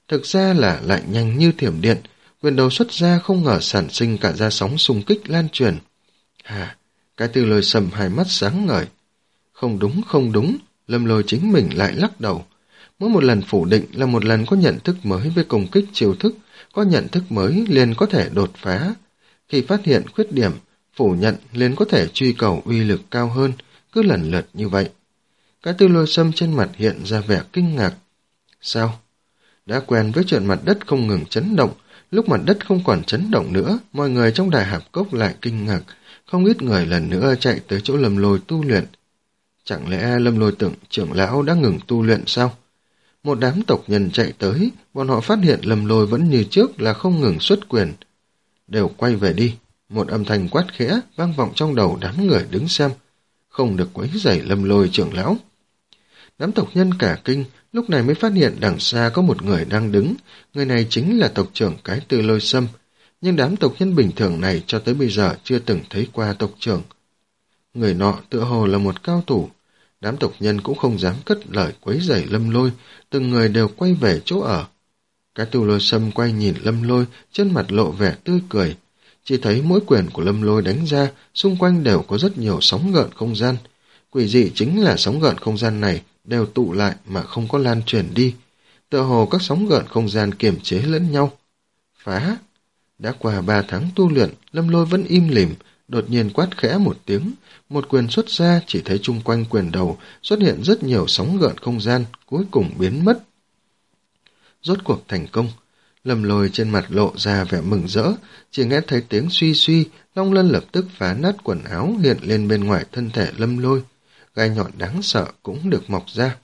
thực ra là lại nhanh như thiểm điện, quyền đầu xuất ra không ngờ sản sinh cả ra sóng xung kích lan truyền. Hà, cái Tư Lôi Sâm hai mắt sáng ngời. Không đúng, không đúng, Lâm Lôi chính mình lại lắc đầu. Mỗi một lần phủ định là một lần có nhận thức mới với công kích chiêu thức, có nhận thức mới liền có thể đột phá. Khi phát hiện khuyết điểm, phủ nhận liền có thể truy cầu uy lực cao hơn, cứ lần lượt như vậy. Cái Tư Lôi Sâm trên mặt hiện ra vẻ kinh ngạc. Sao? Đã quen với chuyện mặt đất không ngừng chấn động, lúc mặt đất không còn chấn động nữa, mọi người trong Đại Hạp Cốc lại kinh ngạc, không ít người lần nữa chạy tới chỗ Lâm Lôi tu luyện. Chẳng lẽ Lâm Lôi tưởng trưởng lão đã ngừng tu luyện sao? Một đám tộc nhân chạy tới, bọn họ phát hiện Lâm Lôi vẫn như trước là không ngừng xuất quyền. Đều quay về đi, một âm thanh quát khẽ vang vọng trong đầu đám người đứng xem. Không được quấy rầy Lâm Lôi trưởng lão. Đám tộc nhân cả kinh, lúc này mới phát hiện đằng xa có một người đang đứng, người này chính là tộc trưởng cái Tư Lôi Sâm. Nhưng đám tộc nhân bình thường này cho tới bây giờ chưa từng thấy qua tộc trưởng. Người nọ tựa hồ là một cao thủ, đám tộc nhân cũng không dám cất lời quấy rầy Lâm Lôi, từng người đều quay về chỗ ở. Cái Tư Lôi Sâm quay nhìn Lâm Lôi, trên mặt lộ vẻ tươi cười. Chỉ thấy mỗi quyền của Lâm Lôi đánh ra, xung quanh đều có rất nhiều sóng gợn không gian. Quỷ dị chính là sóng gợn không gian này đều tụ lại mà không có lan truyền đi. Tựa hồ các sóng gợn không gian kiềm chế lẫn nhau. Phá! Đã qua ba tháng tu luyện, Lâm Lôi vẫn im lìm, đột nhiên quát khẽ một tiếng, một quyền xuất ra, chỉ thấy chung quanh quyền đầu xuất hiện rất nhiều sóng gợn không gian, cuối cùng biến mất. Rốt cuộc thành công, Lâm Lôi trên mặt lộ ra vẻ mừng rỡ, chỉ nghe thấy tiếng suy suy, Long Lân lập tức phá nát quần áo hiện lên bên ngoài thân thể Lâm Lôi, gai nhọn đáng sợ cũng được mọc ra.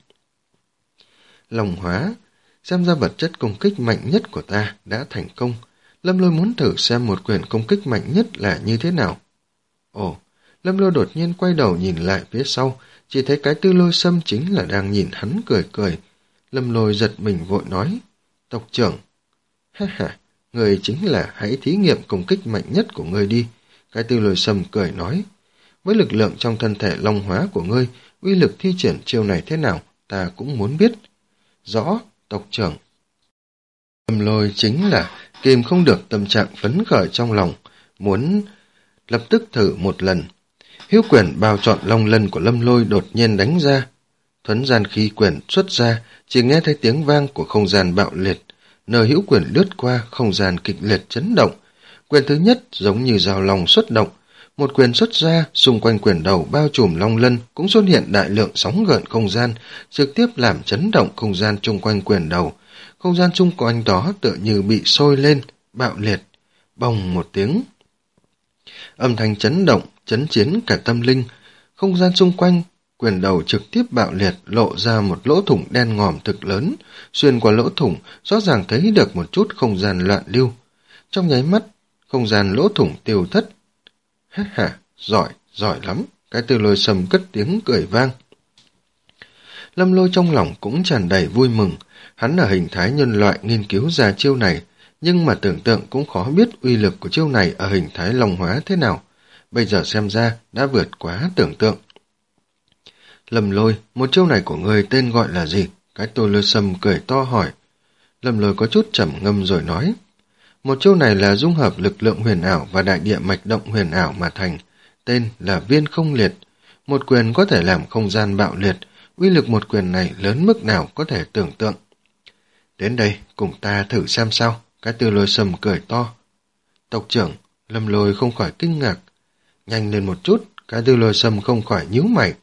Long hóa, xem ra vật chất công kích mạnh nhất của ta đã thành công. Lâm Lôi muốn thử xem một quyền công kích mạnh nhất là như thế nào. Ồ, Lâm Lôi đột nhiên quay đầu nhìn lại phía sau, chỉ thấy cái Tư Lôi Sâm chính là đang nhìn hắn cười cười. Lâm Lôi giật mình vội nói, tộc trưởng, ha ha, người chính là hãy thí nghiệm công kích mạnh nhất của ngươi đi. Cái Tư Lôi Sâm cười nói, với lực lượng trong thân thể long hóa của ngươi, uy lực thi triển chiêu này thế nào, ta cũng muốn biết. Rõ, tộc trưởng. Lâm Lôi chính là kìm không được tâm trạng phấn khởi trong lòng, muốn lập tức thử một lần. Hữu quyền bao trọn long lân của Lâm Lôi đột nhiên đánh ra. Thuấn gian khí quyền xuất ra, chỉ nghe thấy tiếng vang của không gian bạo liệt. Nơi hữu quyền lướt qua, không gian kịch liệt chấn động. Quyền thứ nhất giống như dao long xuất động. Một quyền xuất ra, xung quanh quyền đầu bao trùm long lân cũng xuất hiện đại lượng sóng gợn không gian, trực tiếp làm chấn động không gian chung quanh quyền đầu. Không gian chung quanh đó tựa như bị sôi lên, bạo liệt, bồng một tiếng. Âm thanh chấn động, chấn chiến cả tâm linh. Không gian xung quanh, quyền đầu trực tiếp bạo liệt lộ ra một lỗ thủng đen ngòm thực lớn. Xuyên qua lỗ thủng, rõ ràng thấy được một chút không gian loạn lưu. Trong nháy mắt, không gian lỗ thủng tiêu thất. Ha ha, giỏi, giỏi lắm. Cái Tư Lôi Sâm cất tiếng cười vang. Lâm Lôi trong lòng cũng tràn đầy vui mừng. Hắn ở hình thái nhân loại nghiên cứu ra chiêu này, nhưng mà tưởng tượng cũng khó biết uy lực của chiêu này ở hình thái long hóa thế nào. Bây giờ xem ra đã vượt quá tưởng tượng. Lâm Lôi, một chiêu này của người tên gọi là gì? Cái Tư Lôi Sâm cười to hỏi. Lâm Lôi có chút trầm ngâm rồi nói. Một chiêu này là dung hợp lực lượng huyền ảo và đại địa mạch động huyền ảo mà thành, tên là Viên Không Liệt. Một quyền có thể làm không gian bạo liệt, uy lực một quyền này lớn mức nào có thể tưởng tượng. Đến đây, cùng ta thử xem sao. Cái Tư Lôi Sâm cười to. Tộc trưởng, Lâm Lôi không khỏi kinh ngạc. Nhanh lên một chút, cái Tư Lôi Sâm không khỏi nhíu mày.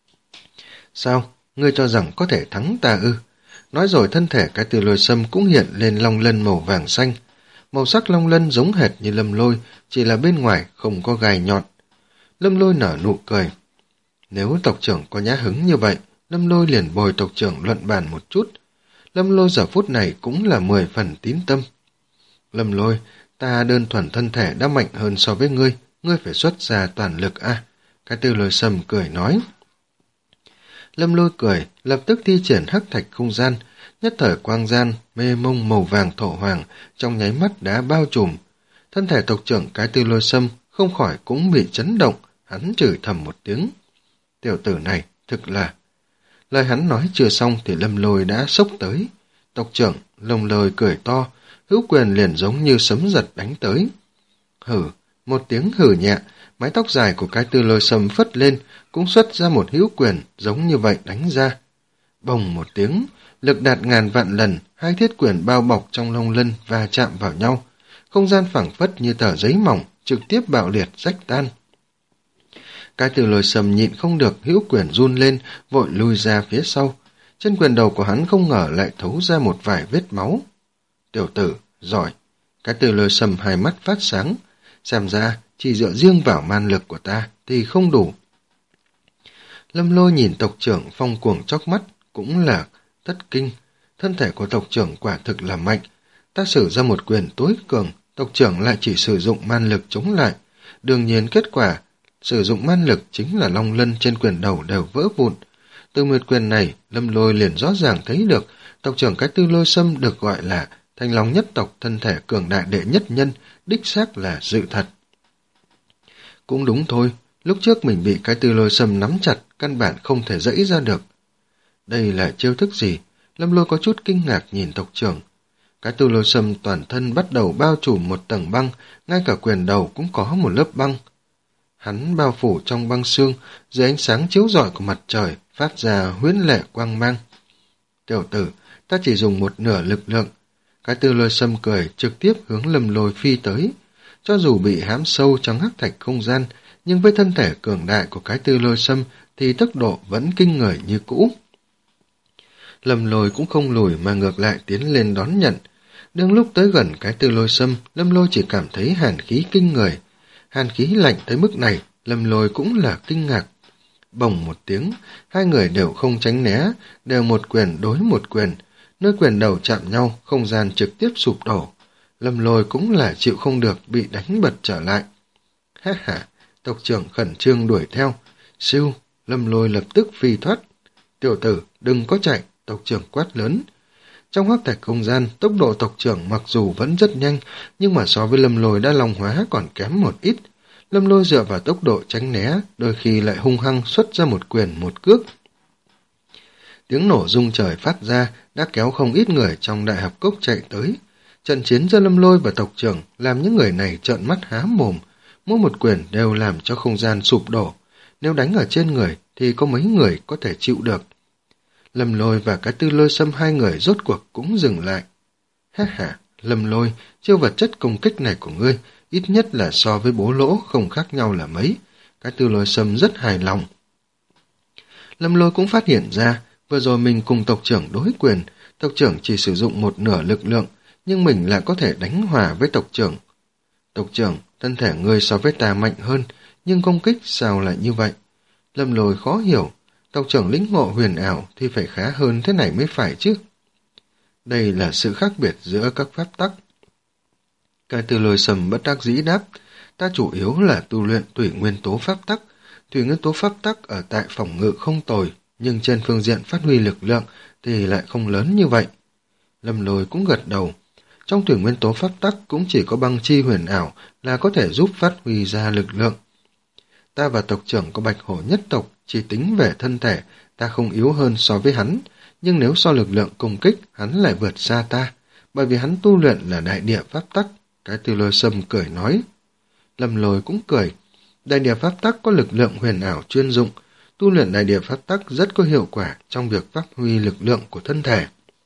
Sao, ngươi cho rằng có thể thắng ta ư? Nói rồi thân thể cái Tư Lôi Sâm cũng hiện lên long lân màu vàng xanh. Màu sắc long lân giống hệt như Lâm Lôi, chỉ là bên ngoài không có gai nhọn. Lâm Lôi nở nụ cười. Nếu tộc trưởng có nhã hứng như vậy, Lâm Lôi liền bồi tộc trưởng luận bàn một chút. Lâm Lôi giờ phút này cũng là mười phần tín tâm. Lâm Lôi, ta đơn thuần thân thể đã mạnh hơn so với ngươi, ngươi phải xuất ra toàn lực a. À? Cái Tư Lôi Sâm cười nói. Lâm Lôi cười, lập tức thi triển hắc thạch không gian, nhất thời quang gian, mê mông màu vàng thổ hoàng, trong nháy mắt đã bao trùm. Thân thể tộc trưởng cái Tư Lôi Sâm không khỏi cũng bị chấn động, hắn chửi thầm một tiếng. Tiểu tử này, thực là... Lời hắn nói chưa xong thì Lâm Lôi đã xốc tới. Tộc trưởng, Lồng Lôi cười to, hữu quyền liền giống như sấm giật đánh tới. Hử, một tiếng hử nhẹ, mái tóc dài của Cái Tư Lôi Sâm phất lên, cũng xuất ra một hữu quyền giống như vậy đánh ra. Bồng một tiếng, lực đạt ngàn vạn lần, hai thiết quyền bao bọc trong lông lân và chạm vào nhau. Không gian phẳng phất như tờ giấy mỏng, trực tiếp bạo liệt rách tan. Cái Tư Lôi Sâm nhịn không được, hữu quyền run lên, vội lui ra phía sau. Trên quyền đầu của hắn không ngờ lại thấu ra một vài vết máu. Tiểu tử, giỏi. Cái Tư Lôi Sâm hai mắt phát sáng. Xem ra, chỉ dựa riêng vào man lực của ta thì không đủ. Lâm Lôi nhìn tộc trưởng Phong Cuồng chóc mắt, cũng là thất kinh. Thân thể của tộc trưởng quả thực là mạnh. Ta sử ra một quyền tối cường, tộc trưởng lại chỉ sử dụng man lực chống lại. Đương nhiên kết quả, sử dụng man lực chính là long lân trên quyền đầu đều vỡ vụn. Từ một quyền này, Lâm Lôi liền rõ ràng thấy được tộc trưởng Cái Tư Lôi Sâm được gọi là Thanh Long nhất tộc, thân thể cường đại đệ nhất nhân, đích xác là sự thật. Cũng đúng thôi, lúc trước mình bị Cái Tư Lôi Sâm nắm chặt, căn bản không thể dẫy ra được. Đây là chiêu thức gì? Lâm Lôi có chút kinh ngạc nhìn tộc trưởng. Cái Tư Lôi Sâm toàn thân bắt đầu bao trùm một tầng băng, ngay cả quyền đầu cũng có một lớp băng. Hắn bao phủ trong băng xương, dưới ánh sáng chiếu rọi của mặt trời, phát ra huyễn lệ quang mang. Tiểu tử, ta chỉ dùng một nửa lực lượng. Cái Tư Lôi Sâm cười, trực tiếp hướng Lâm Lôi phi tới. Cho dù bị hãm sâu trong hắc thạch không gian, nhưng với thân thể cường đại của Cái Tư Lôi Sâm thì tốc độ vẫn kinh người như cũ. Lâm Lôi cũng không lùi mà ngược lại tiến lên đón nhận. Đương lúc tới gần Cái Tư Lôi Sâm, Lâm Lôi chỉ cảm thấy hàn khí kinh người. Hàn khí lạnh tới mức này, Lâm Lôi cũng là kinh ngạc. Bồng một tiếng, hai người đều không tránh né, đều một quyền đối một quyền. Nơi quyền đầu chạm nhau, không gian trực tiếp sụp đổ. Lâm Lôi cũng là chịu không được, bị đánh bật trở lại. Ha ha, tộc trưởng khẩn trương đuổi theo. Siêu, Lâm Lôi lập tức phi thoát. Tiểu tử, đừng có chạy, tộc trưởng quát lớn. Trong hắc thạch không gian, tốc độ tộc trưởng mặc dù vẫn rất nhanh, nhưng mà so với Lâm Lôi đã long hóa còn kém một ít. Lâm Lôi dựa vào tốc độ tránh né, đôi khi lại hung hăng xuất ra một quyền một cước. Tiếng nổ rung trời phát ra, đã kéo không ít người trong đại học cốc chạy tới. Trận chiến giữa Lâm Lôi và tộc trưởng làm những người này trợn mắt há mồm, mỗi một quyền đều làm cho không gian sụp đổ. Nếu đánh ở trên người thì có mấy người có thể chịu được. Lâm Lôi và Cái Tư Lôi Sâm hai người rốt cuộc cũng dừng lại. Ha ha, Lâm Lôi, chiêu vật chất công kích này của ngươi ít nhất là so với bố lỗ không khác nhau là mấy. Cái Tư Lôi Sâm rất hài lòng. Lâm Lôi cũng phát hiện ra, vừa rồi mình cùng tộc trưởng đối quyền, tộc trưởng chỉ sử dụng một nửa lực lượng, nhưng mình lại có thể đánh hòa với tộc trưởng. Tộc trưởng, thân thể ngươi so với ta mạnh hơn, nhưng công kích sao lại như vậy? Lâm Lôi khó hiểu, tộc trưởng lĩnh ngộ huyền ảo thì phải khá hơn thế này mới phải chứ. Đây là sự khác biệt giữa các pháp tắc. Cái Tư Lôi Sâm bất đắc dĩ đáp, ta chủ yếu là tu luyện thủy nguyên tố pháp tắc. Thủy nguyên tố pháp tắc ở tại phòng ngự không tồi, nhưng trên phương diện phát huy lực lượng thì lại không lớn như vậy. Lâm Lôi cũng gật đầu. Trong thủy nguyên tố pháp tắc cũng chỉ có băng chi huyền ảo là có thể giúp phát huy ra lực lượng. Ta và tộc trưởng có Bạch Hổ nhất tộc, chỉ tính về thân thể, ta không yếu hơn so với hắn, nhưng nếu so lực lượng công kích, hắn lại vượt xa ta, bởi vì hắn tu luyện là đại địa pháp tắc. Cái Tư Lôi Sâm cười nói. Lâm Lôi cũng cười. Đại địa pháp tắc có lực lượng huyền ảo chuyên dụng, tu luyện đại địa pháp tắc rất có hiệu quả trong việc phát huy lực lượng của thân thể.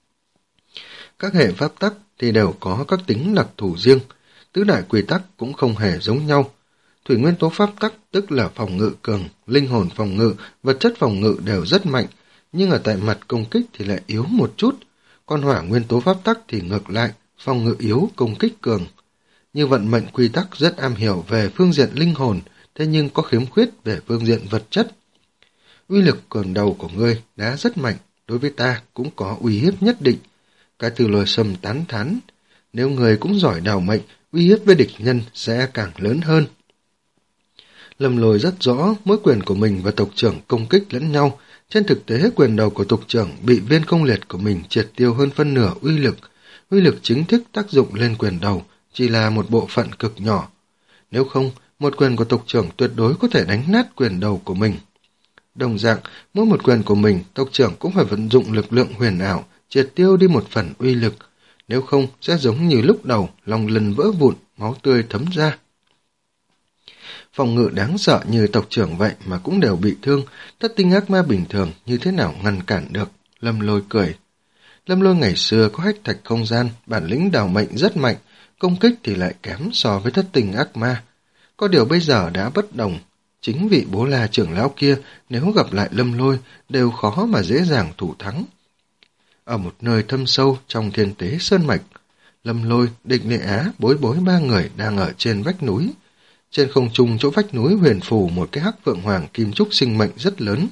Các hệ pháp tắc thì đều có các tính đặc thù riêng, tứ đại quy tắc cũng không hề giống nhau. Thủy nguyên tố pháp tắc tức là phòng ngự cường, linh hồn phòng ngự, vật chất phòng ngự đều rất mạnh, nhưng ở tại mặt công kích thì lại yếu một chút. Còn hỏa nguyên tố pháp tắc thì ngược lại, phòng ngự yếu, công kích cường. Như vận mệnh quy tắc rất am hiểu về phương diện linh hồn, thế nhưng có khiếm khuyết về phương diện vật chất. Uy lực cường đầu của ngươi đã rất mạnh, đối với ta cũng có uy hiếp nhất định. Cái Tư Lôi Sâm tán thán, nếu người cũng giỏi đào mệnh, uy hiếp với địch nhân sẽ càng lớn hơn. Lâm Lôi rất rõ mỗi quyền của mình và tộc trưởng công kích lẫn nhau. Trên thực tế quyền đầu của tộc trưởng bị viên công liệt của mình triệt tiêu hơn phân nửa uy lực. Uy lực chính thức tác dụng lên quyền đầu chỉ là một bộ phận cực nhỏ. Nếu không, một quyền của tộc trưởng tuyệt đối có thể đánh nát quyền đầu của mình. Đồng dạng, mỗi một quyền của mình, tộc trưởng cũng phải vận dụng lực lượng huyền ảo, triệt tiêu đi một phần uy lực. nếu không sẽ giống như lúc đầu, lòng lần vỡ vụn, máu tươi thấm ra. Phòng ngự đáng sợ như tộc trưởng vậy mà cũng đều bị thương, thất tinh ác ma bình thường như thế nào ngăn cản được. Lâm Lôi cười. Lâm Lôi ngày xưa có hách thạch không gian, bản lĩnh đào mệnh rất mạnh, công kích thì lại kém so với thất tinh ác ma. Có điều bây giờ đã bất đồng, chính vị bố la trưởng lão kia nếu gặp lại Lâm Lôi đều khó mà dễ dàng thủ thắng. Ở một nơi thâm sâu trong thiên tế sơn mạch, Lâm Lôi, Địch Lệ Á, Bối Bối ba người đang ở trên vách núi. Trên không trung chỗ vách núi huyền phù một cái hắc phượng hoàng kim trúc sinh mệnh rất lớn.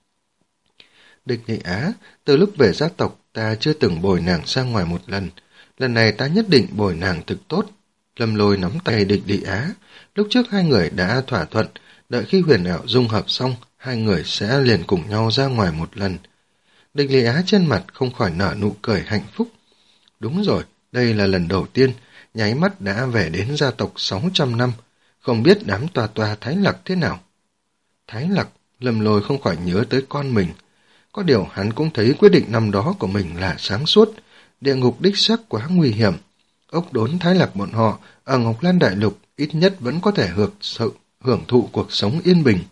Địch Lệ Á, từ lúc về gia tộc ta chưa từng bồi nàng ra ngoài một lần, lần này ta nhất định bồi nàng thực tốt. Lâm Lôi nắm tay Địch Lệ Á, lúc trước hai người đã thỏa thuận, đợi khi huyền ảo dung hợp xong, hai người sẽ liền cùng nhau ra ngoài một lần. Địch Lệ Á trên mặt không khỏi nở nụ cười hạnh phúc. Đúng rồi, đây là lần đầu tiên, nháy mắt đã về đến gia tộc sáu trăm năm, không biết đám tòa tòa Thái Lặc thế nào. Thái Lặc, Lâm Lôi không khỏi nhớ tới con mình. Có điều hắn cũng thấy quyết định năm đó của mình là sáng suốt, địa ngục đích xác quá nguy hiểm. Ốc đốn Thái Lặc bọn họ ở Ngọc Lan Đại Lục ít nhất vẫn có thể hưởng sự hưởng thụ cuộc sống yên bình.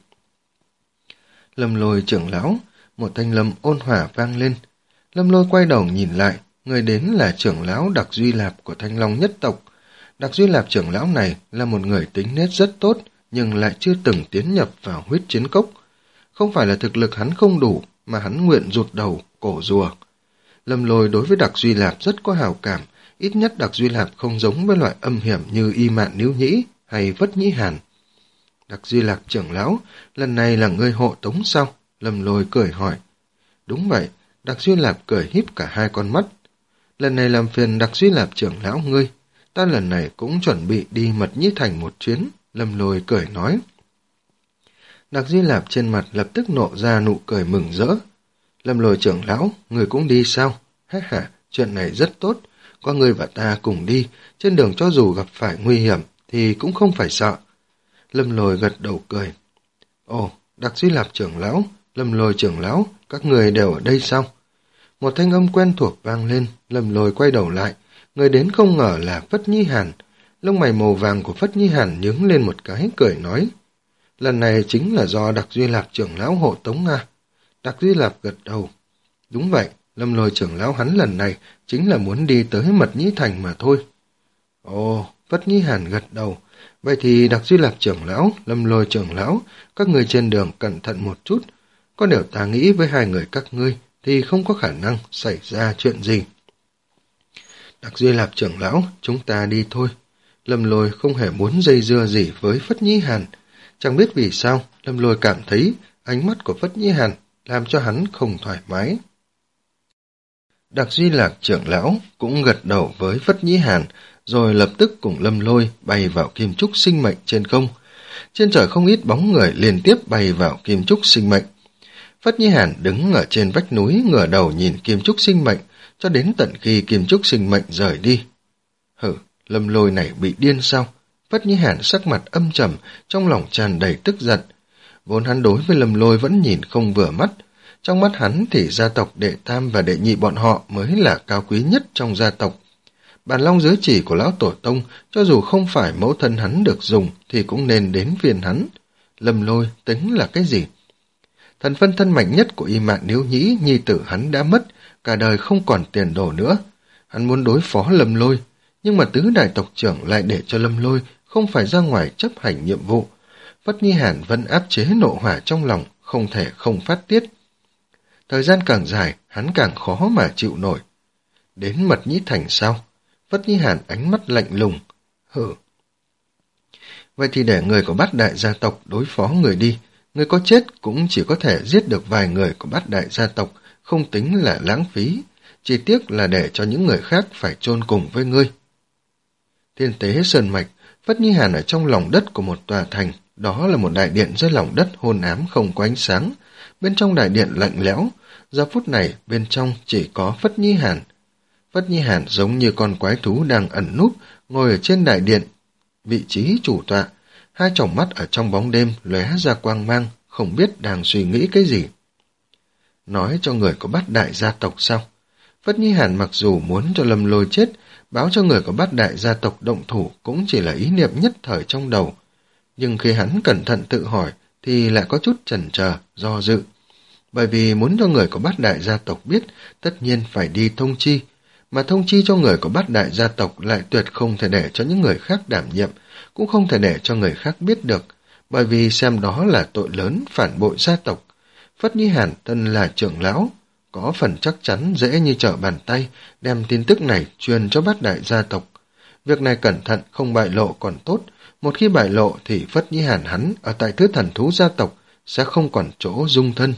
Lâm Lôi trưởng lão, một thanh lâm ôn hòa vang lên. Lâm Lôi quay đầu nhìn lại, người đến là trưởng lão Đặc Duy Lạp của Thanh Long nhất tộc. Đặc Duy Lạp trưởng lão này là một người tính nết rất tốt, nhưng lại chưa từng tiến nhập vào huyết chiến cốc. Không phải là thực lực hắn không đủ, mà hắn nguyện rụt đầu, cổ rùa. Lâm Lôi đối với Đặc Duy Lạp rất có hào cảm, ít nhất Đặc Duy Lạp không giống với loại âm hiểm như Y Mạn Níu Nhĩ hay Vất Nhĩ Hàn. Đặc Duy Lạp trưởng lão, lần này là ngươi hộ tống sao? Lâm Lôi cười hỏi. Đúng vậy, Đặc Duy Lạp cười híp cả hai con mắt. Lần này làm phiền Đặc Duy Lạp trưởng lão ngươi, ta lần này cũng chuẩn bị đi Mật Nhĩ Thành một chuyến, Lâm Lôi cười nói. Đặc Duy Lạp trên mặt lập tức nộ ra nụ cười mừng rỡ. Lâm Lôi trưởng lão, người cũng đi sao? Ha ha, chuyện này rất tốt, có người và ta cùng đi, trên đường cho dù gặp phải nguy hiểm thì cũng không phải sợ. Lâm Lôi gật đầu cười. Ồ, Đặc Duy Lạp trưởng lão, Lâm Lôi trưởng lão, các người đều ở đây sao? Một thanh âm quen thuộc vang lên, Lâm Lôi quay đầu lại, người đến không ngờ là Phất Nhi Hàn. Lông mày màu vàng của Phất Nhi Hàn nhướng lên một cái, cười nói. Lần này chính là do Đặc Duy Lạp trưởng lão hộ tống à? Đặc Duy Lạp gật đầu. Đúng vậy, Lâm Lôi trưởng lão hắn lần này chính là muốn đi tới Mật Nhĩ Thành mà thôi. Ồ, Phất Nhi Hàn gật đầu. Vậy thì Đặc Duy Lạp trưởng lão, Lâm Lôi trưởng lão, các người trên đường cẩn thận một chút. Có điều ta nghĩ với hai người các ngươi thì không có khả năng xảy ra chuyện gì. Đặc Duy Lạp trưởng lão, chúng ta đi thôi. Lâm Lôi không hề muốn dây dưa gì với Phất Nhĩ Hàn. Chẳng biết vì sao, Lâm Lôi cảm thấy ánh mắt của Phất Nhĩ Hàn làm cho hắn không thoải mái. Đặc Duy Lạc trưởng lão cũng gật đầu với Phất Nhĩ Hàn, rồi lập tức cùng Lâm Lôi bay vào kim trúc sinh mệnh trên không. Trên trời không ít bóng người liên tiếp bay vào kim trúc sinh mệnh. Phất Nhĩ Hàn đứng ở trên vách núi ngửa đầu nhìn kim trúc sinh mệnh, cho đến tận khi kim trúc sinh mệnh rời đi. Hử, Lâm Lôi này bị điên sao? Phất Nhĩ Hàn sắc mặt âm trầm, trong lòng tràn đầy tức giận. Vốn hắn đối với Lâm Lôi vẫn nhìn không vừa mắt. Trong mắt hắn thì gia tộc đệ tam và đệ nhị bọn họ mới là cao quý nhất trong gia tộc. Bàn long giới chỉ của lão tổ tông, cho dù không phải mẫu thân hắn được dùng, thì cũng nên đến phiền hắn. Lâm Lôi tính là cái gì? Thần phân thân mạnh nhất của Y Mạn Níu Nhĩ, nhi tử hắn đã mất, cả đời không còn tiền đồ nữa. Hắn muốn đối phó Lâm Lôi, nhưng mà tứ đại tộc trưởng lại để cho Lâm Lôi không phải ra ngoài chấp hành nhiệm vụ. Phất Nhi Hàn vẫn áp chế nộ hỏa trong lòng, không thể không phát tiết. Thời gian càng dài, hắn càng khó mà chịu nổi. Đến Mật Nhĩ Thành sao? Phất Nhi Hàn ánh mắt lạnh lùng. Hử. Vậy thì để người của bát đại gia tộc đối phó người đi. Người có chết cũng chỉ có thể giết được vài người của bát đại gia tộc, không tính là lãng phí. Chỉ tiếc là để cho những người khác phải chôn cùng với ngươi. Thiên tế sơn mạch, Phất Nhi Hàn ở trong lòng đất của một tòa thành. Đó là một đại điện dưới lòng đất hôn ám không có ánh sáng. Bên trong đại điện lạnh lẽo. Giờ phút này bên trong chỉ có Phất Nhi Hàn. Phất Nhi Hàn giống như con quái thú đang ẩn núp, ngồi ở trên đại điện, vị trí chủ tọa, hai tròng mắt ở trong bóng đêm lóe ra quang mang, không biết đang suy nghĩ cái gì. Nói cho người có bát đại gia tộc sao? Phất Nhi Hàn mặc dù muốn cho Lâm Lôi chết, báo cho người của bát đại gia tộc động thủ cũng chỉ là ý niệm nhất thời trong đầu. Nhưng khi hắn cẩn thận tự hỏi thì lại có chút chần chờ, do dự. Bởi vì muốn cho người của bát đại gia tộc biết, tất nhiên phải đi thông chi. Mà thông chi cho người của bát đại gia tộc lại tuyệt không thể để cho những người khác đảm nhiệm, cũng không thể để cho người khác biết được, bởi vì xem đó là tội lớn phản bội gia tộc. Phất Nhi Hàn tân là trưởng lão, có phần chắc chắn dễ như trở bàn tay đem tin tức này truyền cho bát đại gia tộc. Việc này cẩn thận không bại lộ còn tốt, một khi bại lộ thì Phất Nhi Hàn hắn ở tại thứ thần thú gia tộc sẽ không còn chỗ dung thân.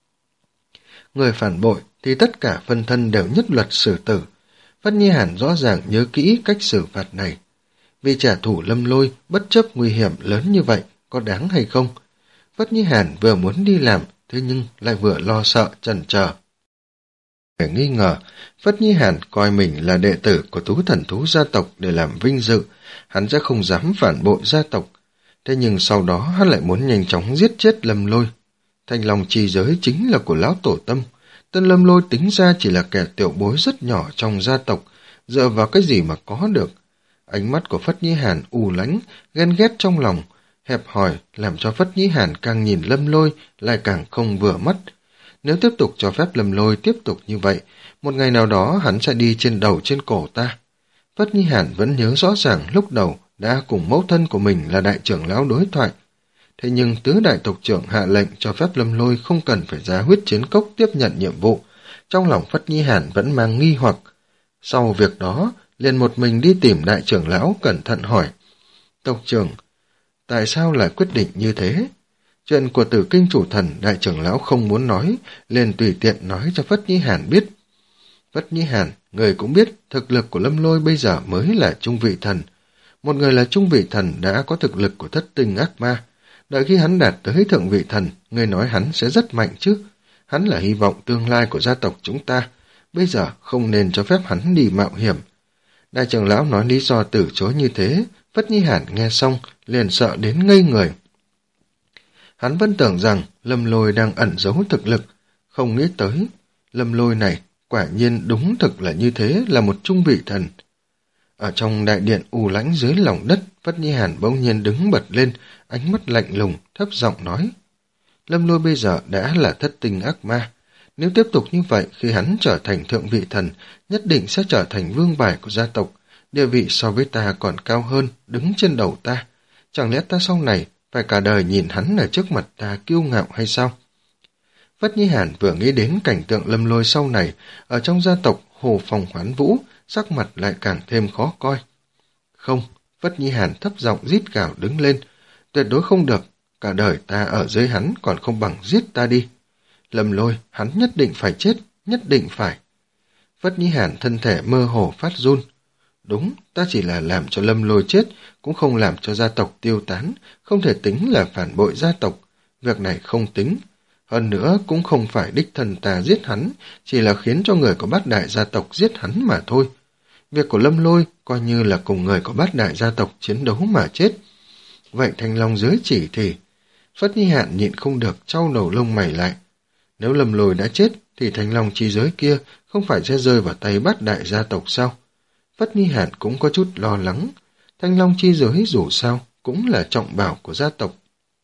Người phản bội thì tất cả phân thân đều nhất luật xử tử. Phất Nhi Hàn rõ ràng nhớ kỹ cách xử phạt này. Vì trả thù Lâm Lôi bất chấp nguy hiểm lớn như vậy có đáng hay không? Phất Nhi Hàn vừa muốn đi làm, thế nhưng lại vừa lo sợ chần chờ. Để nghi ngờ, Phất Nhi Hàn coi mình là đệ tử của thú thần thú gia tộc để làm vinh dự, hắn sẽ không dám phản bội gia tộc. Thế nhưng sau đó hắn lại muốn nhanh chóng giết chết Lâm Lôi. Thanh Long chi giới chính là của lão tổ tâm. Tên Lâm Lôi tính ra chỉ là kẻ tiểu bối rất nhỏ trong gia tộc, dựa vào cái gì mà có được. Ánh mắt của Phất Nhi Hàn u lãnh, ghen ghét trong lòng, hẹp hòi làm cho Phất Nhi Hàn càng nhìn Lâm Lôi lại càng không vừa mắt. Nếu tiếp tục cho phép Lâm Lôi tiếp tục như vậy, một ngày nào đó hắn sẽ đi trên đầu trên cổ ta. Phất Nhi Hàn vẫn nhớ rõ ràng lúc đầu đã cùng mẫu thân của mình là đại trưởng lão đối thoại. Thế nhưng tứ đại tộc trưởng hạ lệnh cho phép Lâm Lôi không cần phải ra huyết chiến cốc tiếp nhận nhiệm vụ. Trong lòng Phất Nhi Hàn vẫn mang nghi hoặc. Sau việc đó, liền một mình đi tìm đại trưởng lão cẩn thận hỏi. Tộc trưởng, tại sao lại quyết định như thế? Chuyện của Tử Kinh chủ thần đại trưởng lão không muốn nói, liền tùy tiện nói cho Phất Nhi Hàn biết. Phất Nhi Hàn, người cũng biết thực lực của Lâm Lôi bây giờ mới là trung vị thần. Một người là trung vị thần đã có thực lực của thất tinh ác ma. Đợi khi hắn đạt tới thượng vị thần, người nói hắn sẽ rất mạnh chứ. Hắn là hy vọng tương lai của gia tộc chúng ta. Bây giờ không nên cho phép hắn đi mạo hiểm. Đại trưởng lão nói lý do từ chối như thế, Phất Nhi Hàn nghe xong, liền sợ đến ngây người. Hắn vẫn tưởng rằng Lâm Lôi đang ẩn giấu thực lực, không nghĩ tới. Lâm Lôi này quả nhiên đúng thực là như thế, là một trung vị thần. Ở trong đại điện u lãnh dưới lòng đất, Phất Nhi Hàn bỗng nhiên đứng bật lên, ánh mắt lạnh lùng, thấp giọng nói. Lâm Lôi bây giờ đã là thất tinh ác ma. Nếu tiếp tục như vậy, khi hắn trở thành thượng vị thần, nhất định sẽ trở thành vương bài của gia tộc. Địa vị so với ta còn cao hơn, đứng trên đầu ta. Chẳng lẽ ta sau này phải cả đời nhìn hắn ở trước mặt ta kiêu ngạo hay sao? Phất Nhi Hàn vừa nghĩ đến cảnh tượng Lâm Lôi sau này, ở trong gia tộc Hồ Phòng Hoán Vũ, sắc mặt lại càng thêm khó coi. Không, Phất Nhi Hàn thấp giọng rít gào đứng lên. Tuyệt đối không được, cả đời ta ở dưới hắn còn không bằng giết ta đi. Lâm Lôi, hắn nhất định phải chết, nhất định phải. Phất Nhi Hàn thân thể mơ hồ phát run. Đúng, ta chỉ là làm cho Lâm Lôi chết, cũng không làm cho gia tộc tiêu tán, không thể tính là phản bội gia tộc. Việc này không tính. Hơn nữa cũng không phải đích thân ta giết hắn, chỉ là khiến cho người của bát đại gia tộc giết hắn mà thôi. Việc của Lâm Lôi coi như là cùng người của bát đại gia tộc chiến đấu mà chết. Vậy Thanh Long dưới chỉ thì... Phất Nhi Hàn nhịn không được trao đầu lông mày lại. Nếu Lâm Lôi đã chết thì Thanh Long chi giới kia không phải sẽ rơi vào tay bát đại gia tộc sao? Phất Nhi Hàn cũng có chút lo lắng. Thanh Long chi giới dù sao cũng là trọng bảo của gia tộc.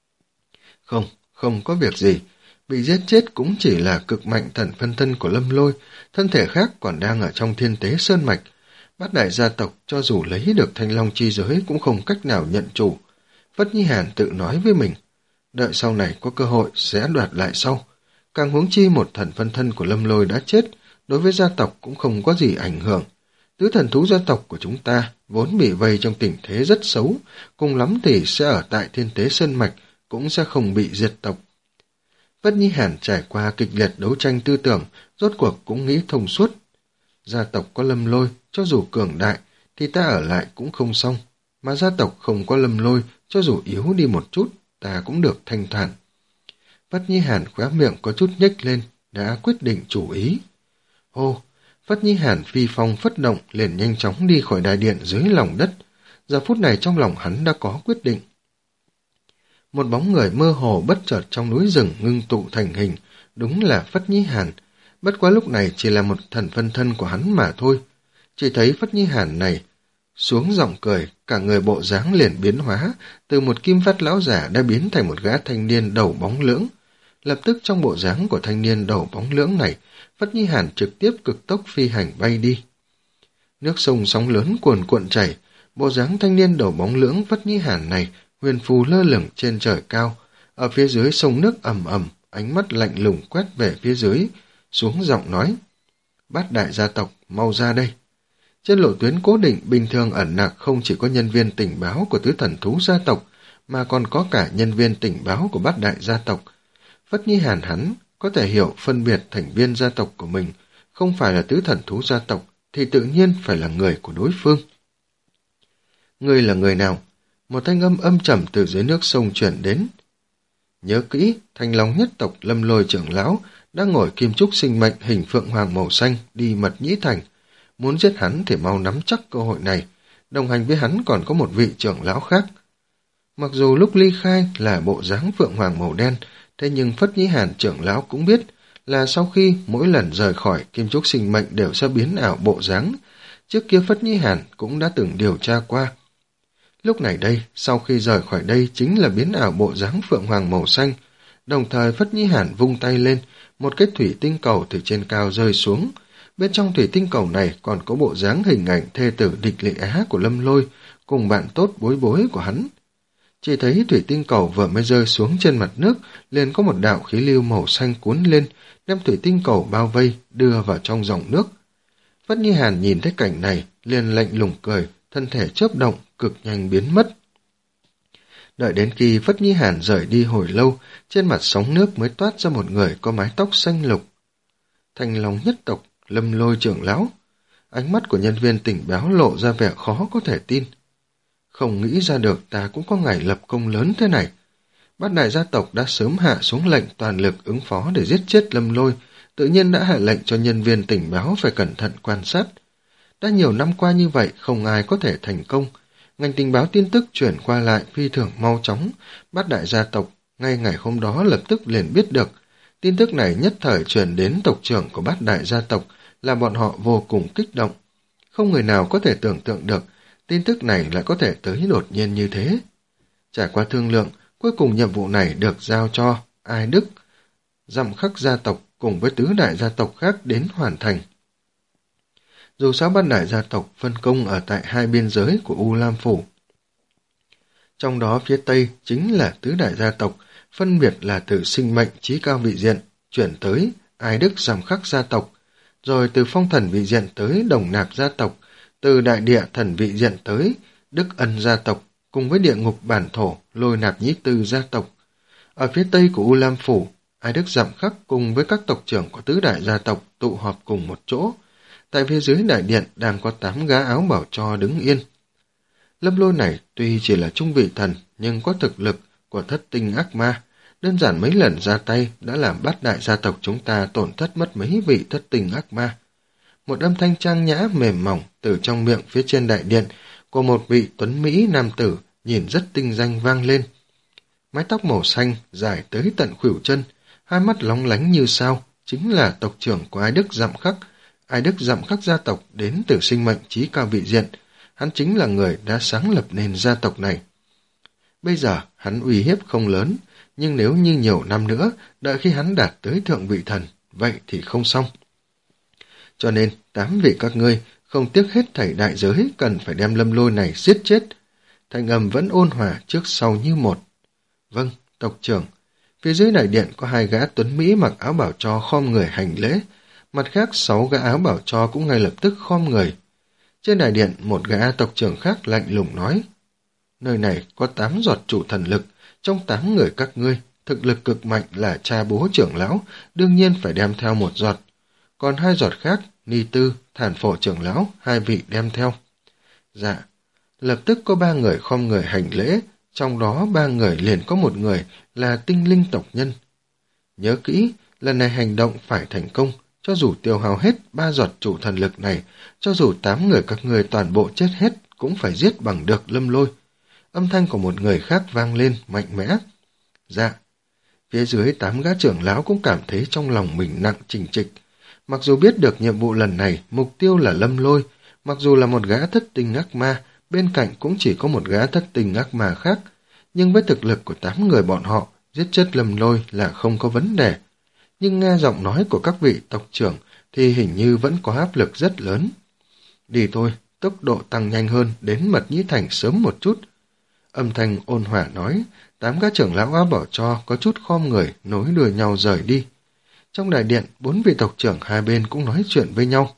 Không, không có việc gì. Bị giết chết cũng chỉ là cực mạnh thần phân thân của Lâm Lôi, thân thể khác còn đang ở trong thiên tế sơn mạch. Bát đại gia tộc cho dù lấy được Thanh Long chi giới cũng không cách nào nhận chủ. Phất Nhi Hàn tự nói với mình, đợi sau này có cơ hội sẽ đoạt lại sau. Càng huống chi một thần phân thân của Lâm Lôi đã chết, đối với gia tộc cũng không có gì ảnh hưởng. Tứ thần thú gia tộc của chúng ta vốn bị vây trong tình thế rất xấu, cùng lắm thì sẽ ở tại thiên tế sơn mạch, cũng sẽ không bị diệt tộc. Phất Nhi Hàn trải qua kịch liệt đấu tranh tư tưởng, rốt cuộc cũng nghĩ thông suốt. Gia tộc có Lâm Lôi, cho dù cường đại, thì ta ở lại cũng không xong. Mà gia tộc không có Lâm Lôi, cho dù yếu đi một chút, ta cũng được thanh thản. Phất Nhi Hàn khóe miệng có chút nhếch lên, đã quyết định chủ ý. Ô, Phất Nhi Hàn phi phong phất động, liền nhanh chóng đi khỏi đại điện dưới lòng đất. Giờ phút này trong lòng hắn đã có quyết định. Một bóng người mơ hồ bất chợt trong núi rừng ngưng tụ thành hình, đúng là Phất Nhi Hàn. Bất quá lúc này chỉ là một thần phân thân của hắn mà thôi. Chỉ thấy Phất Nhi Hàn này xuống giọng cười, cả người bộ dáng liền biến hóa, từ một kim phát lão giả đã biến thành một gã thanh niên đầu bóng lưỡng. Lập tức trong bộ dáng của thanh niên đầu bóng lưỡng này, Phất Nhi Hàn trực tiếp cực tốc phi hành bay đi. Nước sông sóng lớn cuồn cuộn chảy, bộ dáng thanh niên đầu bóng lưỡng Phất Nhi Hàn này huyền phù lơ lửng trên trời cao, ở phía dưới sông nước ầm ầm, ánh mắt lạnh lùng quét về phía dưới, xuống giọng nói: Bát đại gia tộc, mau ra đây. Trên lộ tuyến cố định bình thường ẩn nặc không chỉ có nhân viên tình báo của tứ thần thú gia tộc, mà còn có cả nhân viên tình báo của bát đại gia tộc. Phất Nhi Hàn hắn có thể hiểu phân biệt thành viên gia tộc của mình không phải là tứ thần thú gia tộc, thì tự nhiên phải là người của đối phương. Ngươi là người nào? Một thanh âm âm trầm từ dưới nước sông truyền đến. Nhớ kỹ, Thanh Long nhất tộc Lâm Lôi trưởng lão đang ngồi kim trúc sinh mệnh hình phượng hoàng màu xanh đi Mật Nhĩ Thành. Muốn giết hắn thì mau nắm chắc cơ hội này. Đồng hành với hắn còn có một vị trưởng lão khác. Mặc dù lúc ly khai là bộ dáng phượng hoàng màu đen, thế nhưng Phất Nhĩ Hàn trưởng lão cũng biết là sau khi mỗi lần rời khỏi kim trúc sinh mệnh đều sẽ biến ảo bộ dáng. Trước kia Phất Nhĩ Hàn cũng đã từng điều tra qua. Lúc này đây, sau khi rời khỏi đây chính là biến ảo bộ dáng phượng hoàng màu xanh. Đồng thời Phất Nhĩ Hàn vung tay lên, một cái thủy tinh cầu từ trên cao rơi xuống. Bên trong thủy tinh cầu này còn có bộ dáng hình ảnh thê tử Địch Lệ Á của Lâm Lôi cùng bạn tốt Bối Bối của hắn. Chỉ thấy thủy tinh cầu vừa mới rơi xuống trên mặt nước, liền có một đạo khí lưu màu xanh cuốn lên, đem thủy tinh cầu bao vây, đưa vào trong dòng nước. Phất Nhi Hàn nhìn thấy cảnh này, liền lạnh lùng cười, thân thể chớp động, cực nhanh biến mất. Đợi đến khi Phất Nhi Hàn rời đi hồi lâu, trên mặt sóng nước mới toát ra một người có mái tóc xanh lục. Thanh Long nhất tộc, Lâm Lôi trưởng lão. Ánh mắt của nhân viên tình báo lộ ra vẻ khó có thể tin. Không nghĩ ra được ta cũng có ngày lập công lớn thế này. Bát đại gia tộc đã sớm hạ xuống lệnh toàn lực ứng phó để giết chết Lâm Lôi, tự nhiên đã hạ lệnh cho nhân viên tình báo phải cẩn thận quan sát. Đã nhiều năm qua như vậy không ai có thể thành công. Ngành tình báo tin tức chuyển qua lại phi thường mau chóng. Bát đại gia tộc ngay ngày hôm đó lập tức liền biết được. Tin tức này nhất thời truyền đến tộc trưởng của bát đại gia tộc, là bọn họ vô cùng kích động. Không người nào có thể tưởng tượng được tin tức này lại có thể tới đột nhiên như thế. Trải qua thương lượng, cuối cùng nhiệm vụ này được giao cho Ai Đức, Dặm Khắc gia tộc cùng với tứ đại gia tộc khác đến hoàn thành. Dù sao bát đại gia tộc phân công ở tại hai biên giới của U Lam Phủ. Trong đó phía Tây chính là tứ đại gia tộc, phân biệt là từ sinh mệnh trí cao vị diện, chuyển tới Ai Đức Dặm Khắc gia tộc, rồi từ phong thần vị diện tới Đồng Nạc gia tộc, từ đại địa thần vị diện tới Đức Ân gia tộc, cùng với địa ngục bản thổ Lôi Nạp Nhĩ Tư gia tộc. Ở phía Tây của U Lam Phủ, Ai Đức Dặm Khắc cùng với các tộc trưởng của tứ đại gia tộc tụ họp cùng một chỗ. Tại phía dưới đại điện đang có tám gã áo bảo cho đứng yên. Lâm Lôi này tuy chỉ là trung vị thần, nhưng có thực lực của thất tinh ác ma. Đơn giản mấy lần ra tay đã làm bát đại gia tộc chúng ta tổn thất mất mấy vị thất tinh ác ma. Một âm thanh trang nhã mềm mỏng từ trong miệng phía trên đại điện của một vị tuấn Mỹ nam tử nhìn rất tinh danh vang lên. Mái tóc màu xanh dài tới tận khuỷu chân, hai mắt lóng lánh như sao, chính là tộc trưởng của Ai Đức Dặm Khắc. Ai Đức Dặm Khắc gia tộc đến từ sinh mệnh trí cao vị diện, hắn chính là người đã sáng lập nên gia tộc này. Bây giờ hắn uy hiếp không lớn, nhưng nếu như nhiều năm nữa, đợi khi hắn đạt tới thượng vị thần, vậy thì không xong. Cho nên, tám vị các ngươi không tiếc hết thảy đại giới cần phải đem Lâm Lôi này giết chết. Thanh âm vẫn ôn hòa trước sau như một. Vâng, tộc trưởng. Phía dưới đại điện có hai gã tuấn Mỹ mặc áo bảo cho khom người hành lễ. Mặt khác sáu gã áo bảo cho cũng ngay lập tức khom người. Trên đại điện một gã tộc trưởng khác lạnh lùng nói. Nơi này có tám giọt chủ thần lực, trong tám người các ngươi, thực lực cực mạnh là cha bố trưởng lão, đương nhiên phải đem theo một giọt. Còn hai giọt khác, Ni Tư, Thản Phổ trưởng lão, hai vị đem theo. Dạ, lập tức có ba người khom người hành lễ, trong đó ba người liền có một người là tinh linh tộc nhân. Nhớ kỹ, lần này hành động phải thành công, cho dù tiêu hao hết ba giọt chủ thần lực này, cho dù tám người các ngươi toàn bộ chết hết, cũng phải giết bằng được Lâm Lôi. Âm thanh của một người khác vang lên mạnh mẽ. Dạ, phía dưới tám gã trưởng lão cũng cảm thấy trong lòng mình nặng chình trịch. Mặc dù biết được nhiệm vụ lần này, mục tiêu là Lâm Lôi, mặc dù là một gã thất tinh ác ma, bên cạnh cũng chỉ có một gã thất tinh ác ma khác, nhưng với thực lực của tám người bọn họ, giết chết Lâm Lôi là không có vấn đề. Nhưng nghe giọng nói của các vị tộc trưởng thì hình như vẫn có áp lực rất lớn. Đi thôi, tốc độ tăng nhanh hơn, đến Mật Nhĩ Thành sớm một chút. Âm thanh ôn hòa nói, tám gã trưởng lão áo bảo cho có chút khom người, nối đuôi nhau rời đi. Trong đại điện, bốn vị tộc trưởng hai bên cũng nói chuyện với nhau.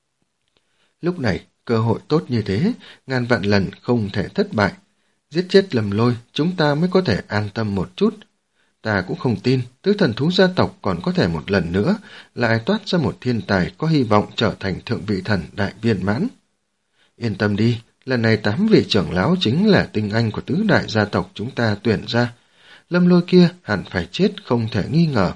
Lúc này, cơ hội tốt như thế, ngàn vạn lần không thể thất bại. Giết chết Lâm Lôi, chúng ta mới có thể an tâm một chút. Ta cũng không tin, tứ thần thú gia tộc còn có thể một lần nữa, lại toát ra một thiên tài có hy vọng trở thành thượng vị thần đại viên mãn. Yên tâm đi, lần này tám vị trưởng lão chính là tinh anh của tứ đại gia tộc chúng ta tuyển ra. Lâm Lôi kia hẳn phải chết không thể nghi ngờ.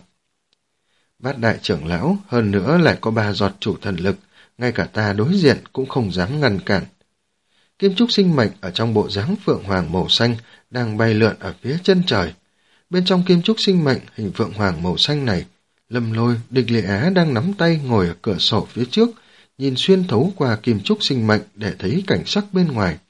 Bát đại trưởng lão, hơn nữa lại có ba giọt chủ thần lực, ngay cả ta đối diện cũng không dám ngăn cản. Kim trúc sinh mệnh ở trong bộ dáng phượng hoàng màu xanh đang bay lượn ở phía chân trời. Bên trong kim trúc sinh mệnh hình phượng hoàng màu xanh này, Lâm Lôi, Địch Lệ Á đang nắm tay ngồi ở cửa sổ phía trước, nhìn xuyên thấu qua kim trúc sinh mệnh để thấy cảnh sắc bên ngoài.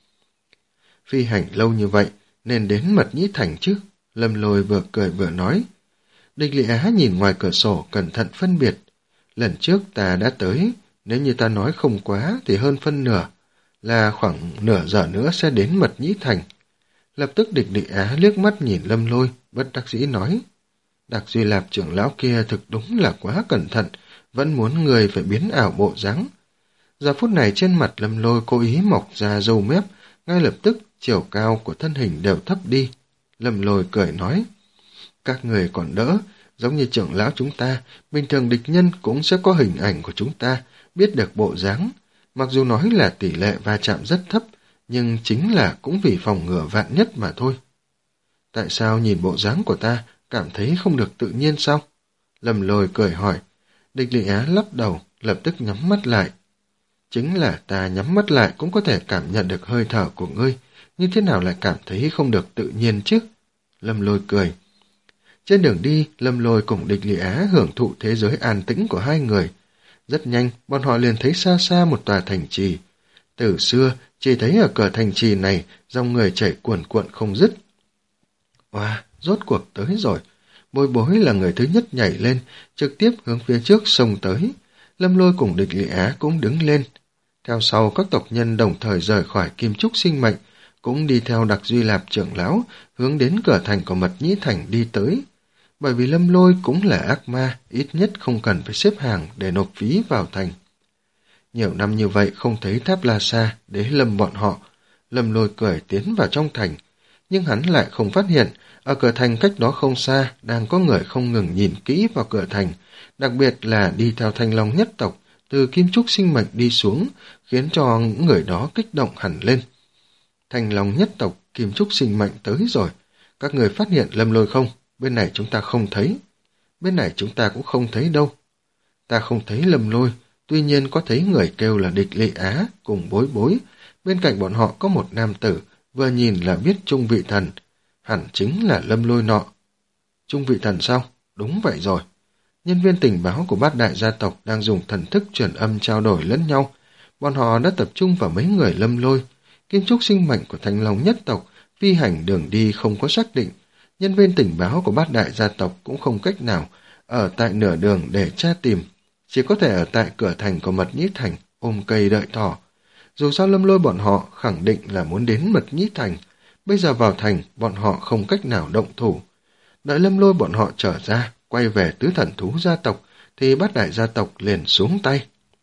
Phi hành lâu như vậy, nên đến Mật Nhĩ Thành chứ? Lâm Lôi vừa cười vừa nói. Địch Lệ Á nhìn ngoài cửa sổ cẩn thận phân biệt. Lần trước ta đã tới, nếu như ta nói không quá thì hơn phân nửa, là khoảng nửa giờ nữa sẽ đến Mật Nhĩ Thành. Lập tức Địch Lệ Á liếc mắt nhìn Lâm Lôi, bất đắc dĩ nói. Đặc Duy Lạp trưởng lão kia thực đúng là quá cẩn thận, vẫn muốn người phải biến ảo bộ dáng. Giờ phút này trên mặt Lâm Lôi cố ý mọc ra râu mép, ngay lập tức chiều cao của thân hình đều thấp đi. Lâm Lôi cười nói, các người còn đỡ, giống như trưởng lão chúng ta, bình thường địch nhân cũng sẽ có hình ảnh của chúng ta, biết được bộ dáng. Mặc dù nói là tỷ lệ va chạm rất thấp, nhưng chính là cũng vì phòng ngừa vạn nhất mà thôi. Tại sao nhìn bộ dáng của ta cảm thấy không được tự nhiên sao? Lâm Lôi cười hỏi. Địch Lệ Á lắc đầu, lập tức nhắm mắt lại. Chính là ta nhắm mắt lại cũng có thể cảm nhận được hơi thở của ngươi, như thế nào lại cảm thấy không được tự nhiên chứ? Lâm Lôi cười. Trên đường đi, Lâm Lôi cùng Địch Lệ Á hưởng thụ thế giới an tĩnh của hai người. Rất nhanh, bọn họ liền thấy xa xa một tòa thành trì. Từ xưa, chỉ thấy ở cửa thành trì này, dòng người chảy cuồn cuộn không dứt. Wow, rốt cuộc tới rồi. Bối Bối là người thứ nhất nhảy lên, trực tiếp hướng phía trước xông tới. Lâm Lôi cùng Địch Lệ Á cũng đứng lên. Theo sau, các tộc nhân đồng thời rời khỏi kim trúc sinh mệnh, cũng đi theo Đặc Duy Lạp trưởng lão, hướng đến cửa thành của Mật Nhĩ Thành đi tới. Bởi vì Lâm Lôi cũng là ác ma, ít nhất không cần phải xếp hàng để nộp phí vào thành. Nhiều năm như vậy không thấy Tháp La Sa, Đế Lâm bọn họ. Lâm Lôi cười tiến vào trong thành, nhưng hắn lại không phát hiện, ở cửa thành cách đó không xa, đang có người không ngừng nhìn kỹ vào cửa thành, đặc biệt là đi theo Thanh Long nhất tộc, từ kim trúc sinh mệnh đi xuống, khiến cho những người đó kích động hẳn lên. Thanh Long nhất tộc, kim trúc sinh mệnh tới rồi. Các người phát hiện Lâm Lôi không? Bên này chúng ta không thấy. Bên này chúng ta cũng không thấy đâu. Ta không thấy Lâm Lôi, tuy nhiên có thấy người kêu là Địch Lệ Á cùng Bối Bối. Bên cạnh bọn họ có một nam tử, vừa nhìn là biết trung vị thần. Hẳn chính là Lâm Lôi nọ. Trung vị thần sao? Đúng vậy rồi. Nhân viên tình báo của bát đại gia tộc đang dùng thần thức truyền âm trao đổi lẫn nhau. Bọn họ đã tập trung vào mấy người Lâm Lôi. Kim trúc sinh mệnh của Thanh Long nhất tộc, phi hành đường đi không có xác định. Nhân viên tình báo của bát đại gia tộc cũng không cách nào ở tại nửa đường để tra tìm. Chỉ có thể ở tại cửa thành của Mật Nhĩ Thành, ôm cây đợi thỏ. Dù sao Lâm Lôi bọn họ khẳng định là muốn đến Mật Nhĩ Thành. Bây giờ vào thành, bọn họ không cách nào động thủ. Đợi Lâm Lôi bọn họ trở ra, quay về tứ thần thú gia tộc, thì bát đại gia tộc liền xuống tay.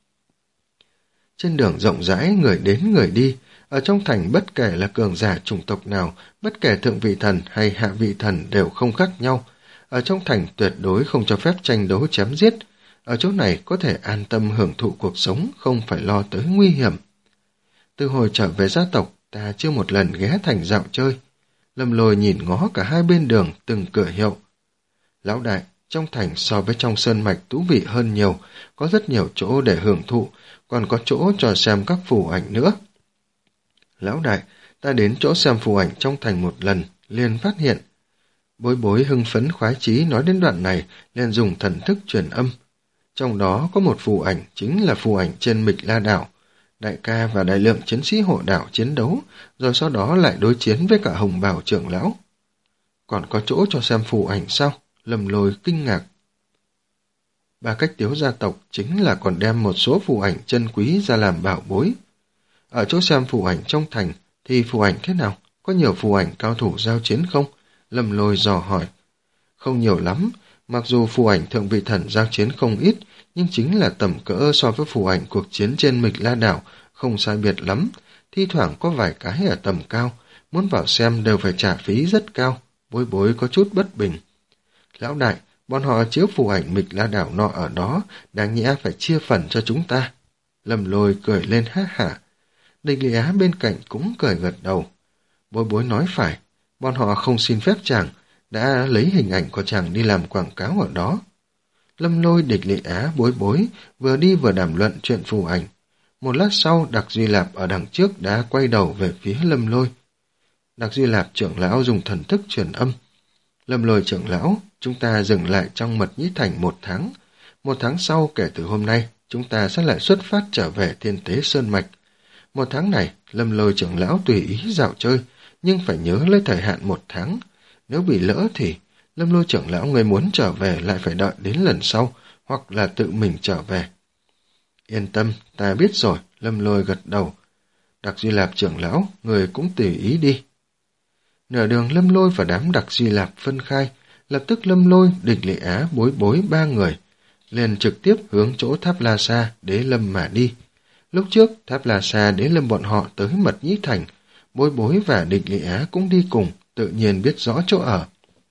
Trên đường rộng rãi, người đến người đi. Ở trong thành bất kể là cường giả chủng tộc nào, bất kể thượng vị thần hay hạ vị thần đều không khác nhau. Ở trong thành tuyệt đối không cho phép tranh đấu chém giết. Ở chỗ này có thể an tâm hưởng thụ cuộc sống, không phải lo tới nguy hiểm. Từ hồi trở về gia tộc, ta chưa một lần ghé thành dạo chơi. Lâm Lôi nhìn ngó cả hai bên đường từng cửa hiệu. Lão đại, trong thành so với trong sơn mạch thú vị hơn nhiều, có rất nhiều chỗ để hưởng thụ, còn có chỗ cho xem các phù ảnh nữa. Lão đại, ta đến chỗ xem phù ảnh trong thành một lần, liền phát hiện. Bối Bối hưng phấn khoái chí nói đến đoạn này, liền dùng thần thức truyền âm. Trong đó có một phù ảnh chính là phù ảnh trên Mịch La đảo. Đại ca và đại lượng chiến sĩ hộ đảo chiến đấu, rồi sau đó lại đối chiến với cả Hồng Bào trưởng lão. Còn có chỗ cho xem phù ảnh sao? Lâm Lôi kinh ngạc. Ba Cách Tiếu gia tộc chính là còn đem một số phù ảnh chân quý ra làm bảo bối. Ở chỗ xem phù ảnh trong thành thì phù ảnh thế nào? Có nhiều phù ảnh cao thủ giao chiến không? Lâm Lôi dò hỏi. Không nhiều lắm, mặc dù phù ảnh thượng vị thần giao chiến không ít, nhưng chính là tầm cỡ so với phù ảnh cuộc chiến trên Mịch La đảo, không sai biệt lắm. Thi thoảng có vài cái ở tầm cao, muốn vào xem đều phải trả phí rất cao. Bối Bối có chút bất bình. Lão đại, bọn họ chiếu phù ảnh Mịch La đảo nọ ở đó, đáng nhẽ phải chia phần cho chúng ta. Lâm Lôi cười lên ha hả. Địch Lệ Á bên cạnh cũng cười gật đầu. Bối Bối nói phải, bọn họ không xin phép chàng, đã lấy hình ảnh của chàng đi làm quảng cáo ở đó. Lâm Lôi, Địch Lệ Á, Bối Bối vừa đi vừa đàm luận chuyện phù ảnh. Một lát sau, Đặc Duy Lạp ở đằng trước đã quay đầu về phía Lâm Lôi. Đặc Duy Lạp trưởng lão dùng thần thức truyền âm. Lâm Lôi trưởng lão, chúng ta dừng lại trong Mật Nhĩ Thành một tháng. Một tháng sau kể từ hôm nay, chúng ta sẽ lại xuất phát trở về Thiên Tế Sơn Mạch. Một tháng này, Lâm Lôi trưởng lão tùy ý dạo chơi, nhưng phải nhớ lấy thời hạn một tháng. Nếu bị lỡ thì, Lâm Lôi trưởng lão người muốn trở về lại phải đợi đến lần sau, hoặc là tự mình trở về. Yên tâm, ta biết rồi, Lâm Lôi gật đầu. Đặc Duy Lạp trưởng lão, người cũng tùy ý đi. Nửa đường Lâm Lôi và đám Đặc Duy Lạp phân khai, lập tức Lâm Lôi, Địch Lệ Á, Bối Bối ba người, liền trực tiếp hướng chỗ Tháp La Sa, Đế Lâm mà đi. Lúc trước, Tháp La Sa, Đế Lâm bọn họ tới Mật Nhĩ Thành, Bối Bối và Địch Lệ Á cũng đi cùng, tự nhiên biết rõ chỗ ở.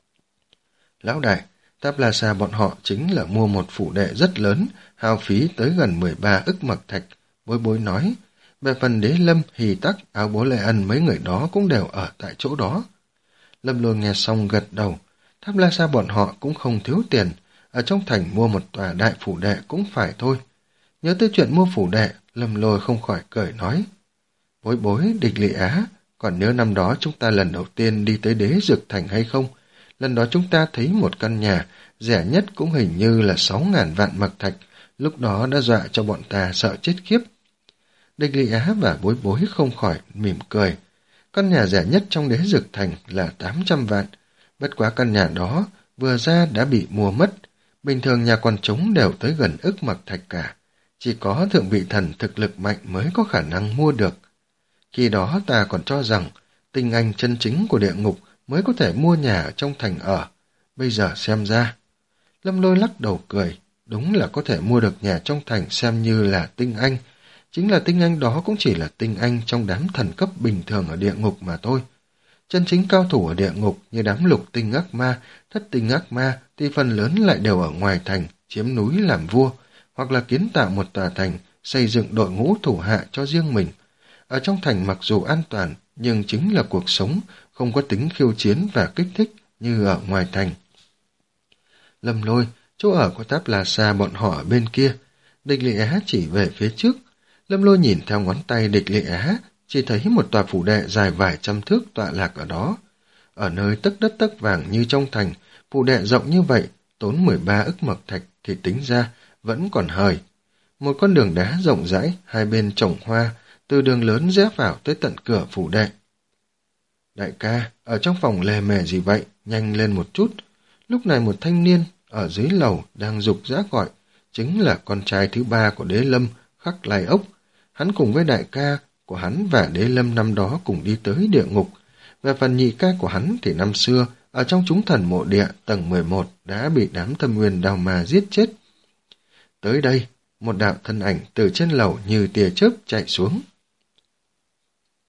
Lão đại, Tháp La Sa bọn họ chính là mua một phủ đệ rất lớn, hao phí tới gần mười ba ức mật thạch. Bối Bối nói, về phần Đế Lâm, Hì Tắc, Áo Bố Lệ Ân mấy người đó cũng đều ở tại chỗ đó. Lâm Lôi nghe xong gật đầu, Tháp La Sa bọn họ cũng không thiếu tiền, ở trong thành mua một tòa đại phủ đệ cũng phải thôi. Nhớ tới chuyện mua phủ đệ, Lâm Lôi không khỏi cười nói, Bối Bối, Địch Lệ Á, còn nhớ năm đó chúng ta lần đầu tiên đi tới Đế Dực Thành hay không? Lần đó chúng ta thấy một căn nhà, rẻ nhất cũng hình như là sáu ngàn vạn mật thạch, lúc đó đã dọa cho bọn ta sợ chết khiếp. Địch Lệ Á và Bối Bối không khỏi mỉm cười. Căn nhà rẻ nhất trong Đế Dực Thành là tám trăm vạn, bất quá căn nhà đó vừa ra đã bị mua mất, bình thường nhà con trống đều tới gần ức mật thạch cả, chỉ có thượng vị thần thực lực mạnh mới có khả năng mua được. Khi đó ta còn cho rằng tinh anh chân chính của địa ngục mới có thể mua nhà ở trong thành ở, bây giờ xem ra. Lâm Lôi lắc đầu cười, đúng là có thể mua được nhà trong thành xem như là tinh anh, chính là tinh anh đó cũng chỉ là tinh anh trong đám thần cấp bình thường ở địa ngục mà thôi. Chân chính cao thủ ở địa ngục như đám lục tinh ác ma, thất tinh ác ma thì phần lớn lại đều ở ngoài thành, chiếm núi làm vua, hoặc là kiến tạo một tòa thành, xây dựng đội ngũ thủ hạ cho riêng mình. Ở trong thành mặc dù an toàn, nhưng chính là cuộc sống, không có tính khiêu chiến và kích thích như ở ngoài thành. Lâm Lôi, chỗ ở của Tháp La Sa bọn họ ở bên kia. Địch Lệ Á chỉ về phía trước. Lâm Lôi nhìn theo ngón tay Địch Lệ Á, chỉ thấy một tòa phủ đệ dài vài trăm thước tọa lạc ở đó. Ở nơi tấc đất tấc vàng như trong thành, phủ đệ rộng như vậy, tốn mười ba ức mật thạch thì tính ra vẫn còn hời. Một con đường đá rộng rãi, hai bên trồng hoa, từ đường lớn rẽ vào tới tận cửa phủ đệ. Đại ca, ở trong phòng lề mề gì vậy? Nhanh lên một chút. Lúc này một thanh niên ở dưới lầu đang giục giã gọi, chính là con trai thứ ba của Đế Lâm, Khắc Lai Ốc. Hắn cùng với đại ca của hắn và Đế Lâm năm đó cùng đi tới địa ngục. Về phần nhị ca của hắn thì năm xưa, ở trong chúng thần mộ địa tầng mười một đã bị đám thâm nguyên đào mà giết chết. Tới đây, một đạo thân ảnh từ trên lầu như tia chớp chạy xuống.